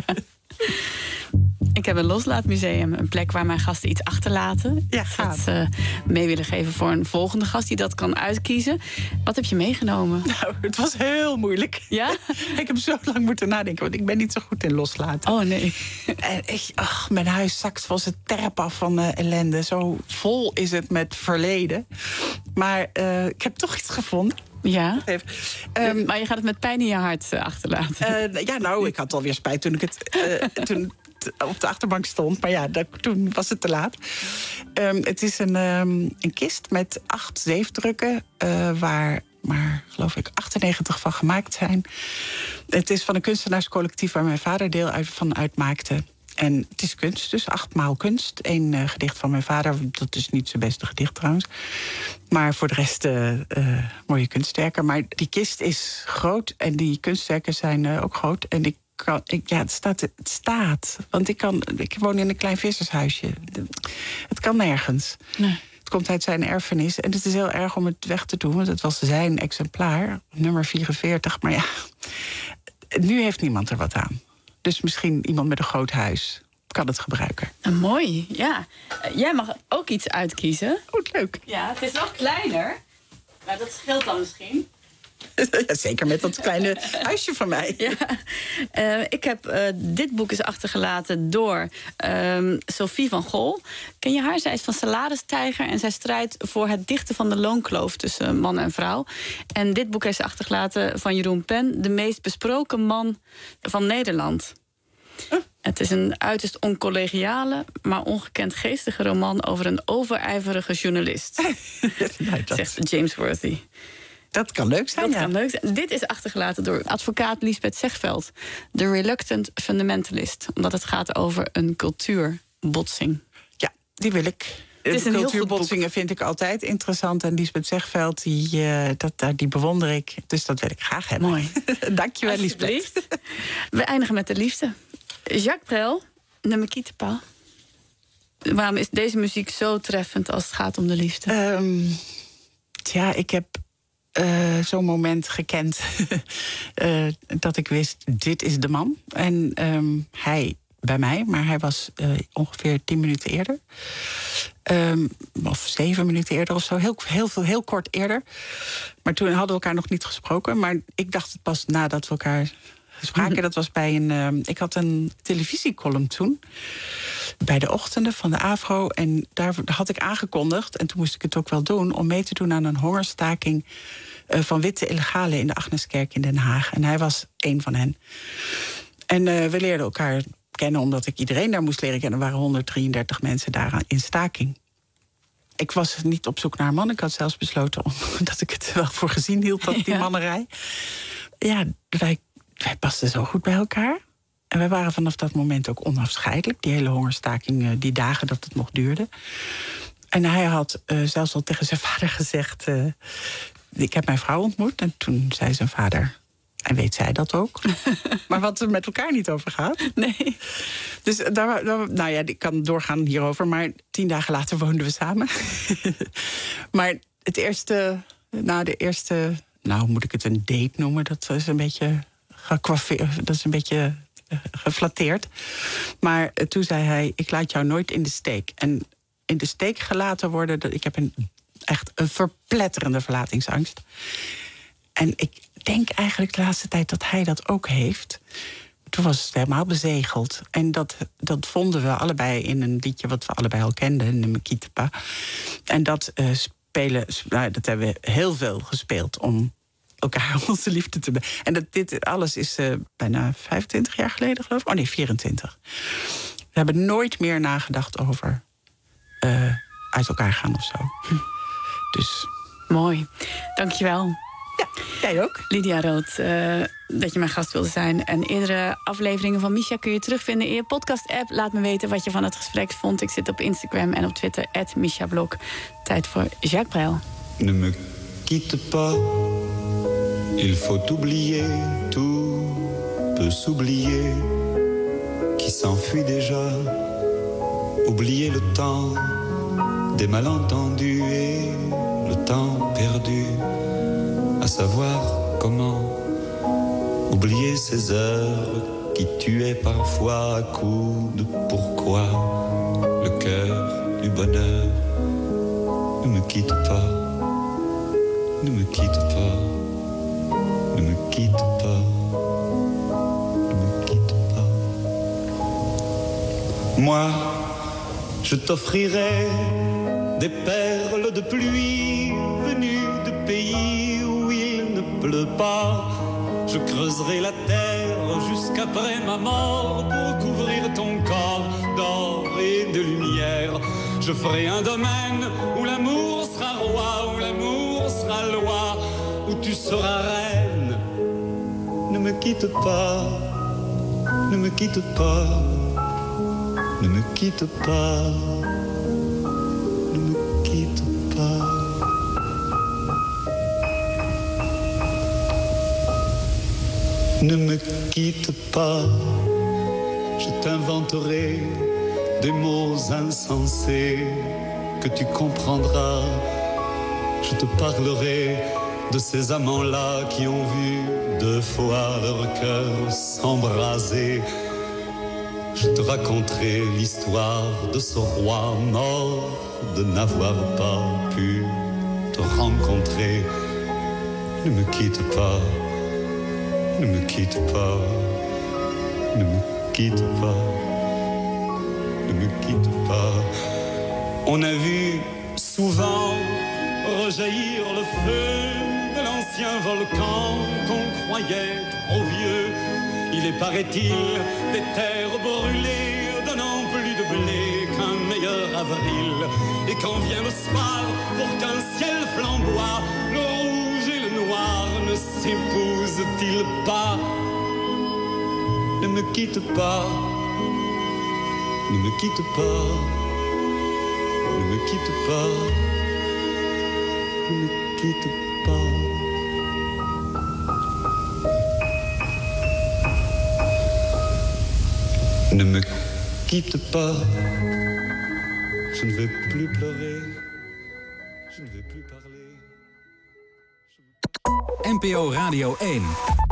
Ik heb een loslaatmuseum, een plek waar mijn gasten iets achterlaten. Ja, gaaf. Dat uh, mee willen geven voor een volgende gast die dat kan uitkiezen. Wat heb je meegenomen? Nou, het was heel moeilijk. Ja? Ik heb zo lang moeten nadenken, want ik ben niet zo goed in loslaten. Oh, nee. En ik, ach, mijn huis zakt van zijn terp af van uh, ellende. Zo vol is het met verleden. Maar uh, ik heb toch iets gevonden. Ja, um, maar je gaat het met pijn in je hart uh, achterlaten. Uh, ja, nou, ik had alweer spijt toen ik het uh, toen t- op de achterbank stond. Maar ja, dat, toen was het te laat. Um, het is een, um, een kist met acht zeefdrukken... Uh, waar maar, geloof ik, achtennegentig van gemaakt zijn. Het is van een kunstenaarscollectief waar mijn vader deel uit, van uitmaakte. En het is kunst, dus achtmaal kunst. Eén uh, gedicht van mijn vader, dat is niet zijn beste gedicht trouwens. Maar voor de rest uh, uh, mooie kunstwerken. Maar die kist is groot en die kunstwerken zijn uh, ook groot. En ik kan, ik, ja, het staat, het staat. Want ik, kan, ik woon in een klein vissershuisje. Het kan nergens. Nee. Het komt uit zijn erfenis. En het is heel erg om het weg te doen, want het was zijn exemplaar, nummer vierenveertig. Maar ja, nu heeft niemand er wat aan. Dus misschien iemand met een groot huis kan het gebruiken. Uh, mooi, ja. Uh, jij mag ook iets uitkiezen. Oh, leuk. Ja, het is wel kleiner. Maar dat scheelt dan misschien. Ja, zeker met dat kleine huisje van mij. Ja. Uh, ik heb uh, dit boek is achtergelaten door uh, Sophie van Gol. Ken je haar? Zij is van Saladestijger en zij strijdt voor het dichten van de loonkloof tussen man en vrouw. En dit boek is achtergelaten van Jeroen Pen, de meest besproken man van Nederland. Oh. Het is een uiterst oncollegiale, maar ongekend geestige roman over een overijverige journalist. Nou, dat... Zegt James Worthy. Dat kan leuk zijn, Dat ja. kan leuk zijn. Dit is achtergelaten door advocaat Liesbeth Zegveld. The Reluctant Fundamentalist. Omdat het gaat over een cultuurbotsing. Ja, die wil ik. Het is een heel goed Cultuurbotsingen vind ik altijd interessant. En Liesbeth Zegveld, die, uh, dat, die bewonder ik. Dus dat wil ik graag hebben. Mooi. Dankjewel, Liesbeth. We eindigen met de liefde. Jacques Brel, Ne me quitte pas. Waarom is deze muziek zo treffend als het gaat om de liefde? Um, ja, ik heb uh, zo'n moment gekend uh, dat ik wist, dit is de man. En um, hij bij mij, maar hij was uh, ongeveer tien minuten eerder. Um, of zeven minuten eerder of zo, heel, heel, heel, heel kort eerder. Maar toen hadden we elkaar nog niet gesproken. Maar ik dacht het pas nadat we elkaar spraken. Dat was bij een... Uh, ik had een televisiecolumn toen. Bij de ochtenden van de AVRO. En daar had ik aangekondigd, en toen moest ik het ook wel doen, om mee te doen aan een hongerstaking uh, van witte illegalen in de Agneskerk in Den Haag. En hij was één van hen. En uh, we leerden elkaar kennen omdat ik iedereen daar moest leren kennen. Er waren honderddrieëndertig mensen daar in staking. Ik was niet op zoek naar een man. Ik had zelfs besloten omdat ik het wel voor gezien hield, dat die mannerij. Ja, wij, wij pasten zo goed bij elkaar. En wij waren vanaf dat moment ook onafscheidelijk. Die hele hongerstaking, die dagen dat het nog duurde. En hij had uh, zelfs al tegen zijn vader gezegd, Uh, ik heb mijn vrouw ontmoet. En toen zei zijn vader, en weet zij dat ook? Maar wat er met elkaar niet over gaat. Nee. Dus daar, daar, nou ja, ik kan doorgaan hierover. Maar tien dagen later woonden we samen. Maar het eerste, nou de eerste, nou hoe moet ik het, een date noemen? Dat is een beetje gekwaffeerd, dat is een beetje uh, geflatteerd. Maar uh, toen zei hij, ik laat jou nooit in de steek. En in de steek gelaten worden, dat, ik heb een, echt een verpletterende verlatingsangst. En ik denk eigenlijk de laatste tijd dat hij dat ook heeft. Toen was het helemaal bezegeld. En dat, dat vonden we allebei in een liedje wat we allebei al kenden, Ne me quitte pas. En dat uh, spelen, nou, dat hebben we heel veel gespeeld om elkaar onze liefde te... Be- en dat, dit alles is uh, bijna vijfentwintig jaar geleden, geloof ik. Oh nee, vierentwintig. We hebben nooit meer nagedacht over uh, uit elkaar gaan of zo. Hm. Dus... Mooi. Dankjewel. Ja, jij ook. Lydia Rood, uh, dat je mijn gast wilde zijn. En eerdere afleveringen van Misha kun je terugvinden in je podcast-app. Laat me weten wat je van het gesprek vond. Ik zit op Instagram en op Twitter, at Misha Blok. Tijd voor Jacques Brel. Ne me quitte pas. Il faut oublier. Tout peut s'oublier. Qui s'enfuit déjà. Oublier le temps des malentendus et le temps perdu. À savoir comment oublier ces heures qui tuaient parfois à coups de pourquoi le cœur du bonheur. Ne me quitte pas, ne me quitte pas, ne me quitte pas, ne me quitte pas. Moi, je t'offrirai des perles de pluie venues de pays où il ne pleut pas. Je creuserai la terre jusqu'après ma mort pour couvrir ton corps d'or et de lumière. Je ferai un domaine où l'amour sera roi, où l'amour sera loi, où tu seras reine. Ne me quitte pas, ne me quitte pas, ne me quitte pas. Ne me quitte pas, je t'inventerai des mots insensés que tu comprendras. Je te parlerai de ces amants-là qui ont vu deux fois leur cœur s'embraser. Je te raconterai l'histoire de ce roi mort de n'avoir pas pu te rencontrer. Ne me quitte pas. Ne me quitte pas, ne me quitte pas, ne me quitte pas. On a vu souvent rejaillir le feu de l'ancien volcan qu'on croyait trop vieux. Il est, paraît-il, des terres brûlées, donnant plus de blé qu'un meilleur avril. Et quand vient le soir, pour qu'un ciel flamboie, le rouge et le noir ne s'épousent-ils pas? Ne me quitte pas, ne me quitte pas, ne me quitte pas, ne me quitte pas. Ne me quitte pas, je ne vais plus pleurer, je ne vais plus parler. N P O Radio één.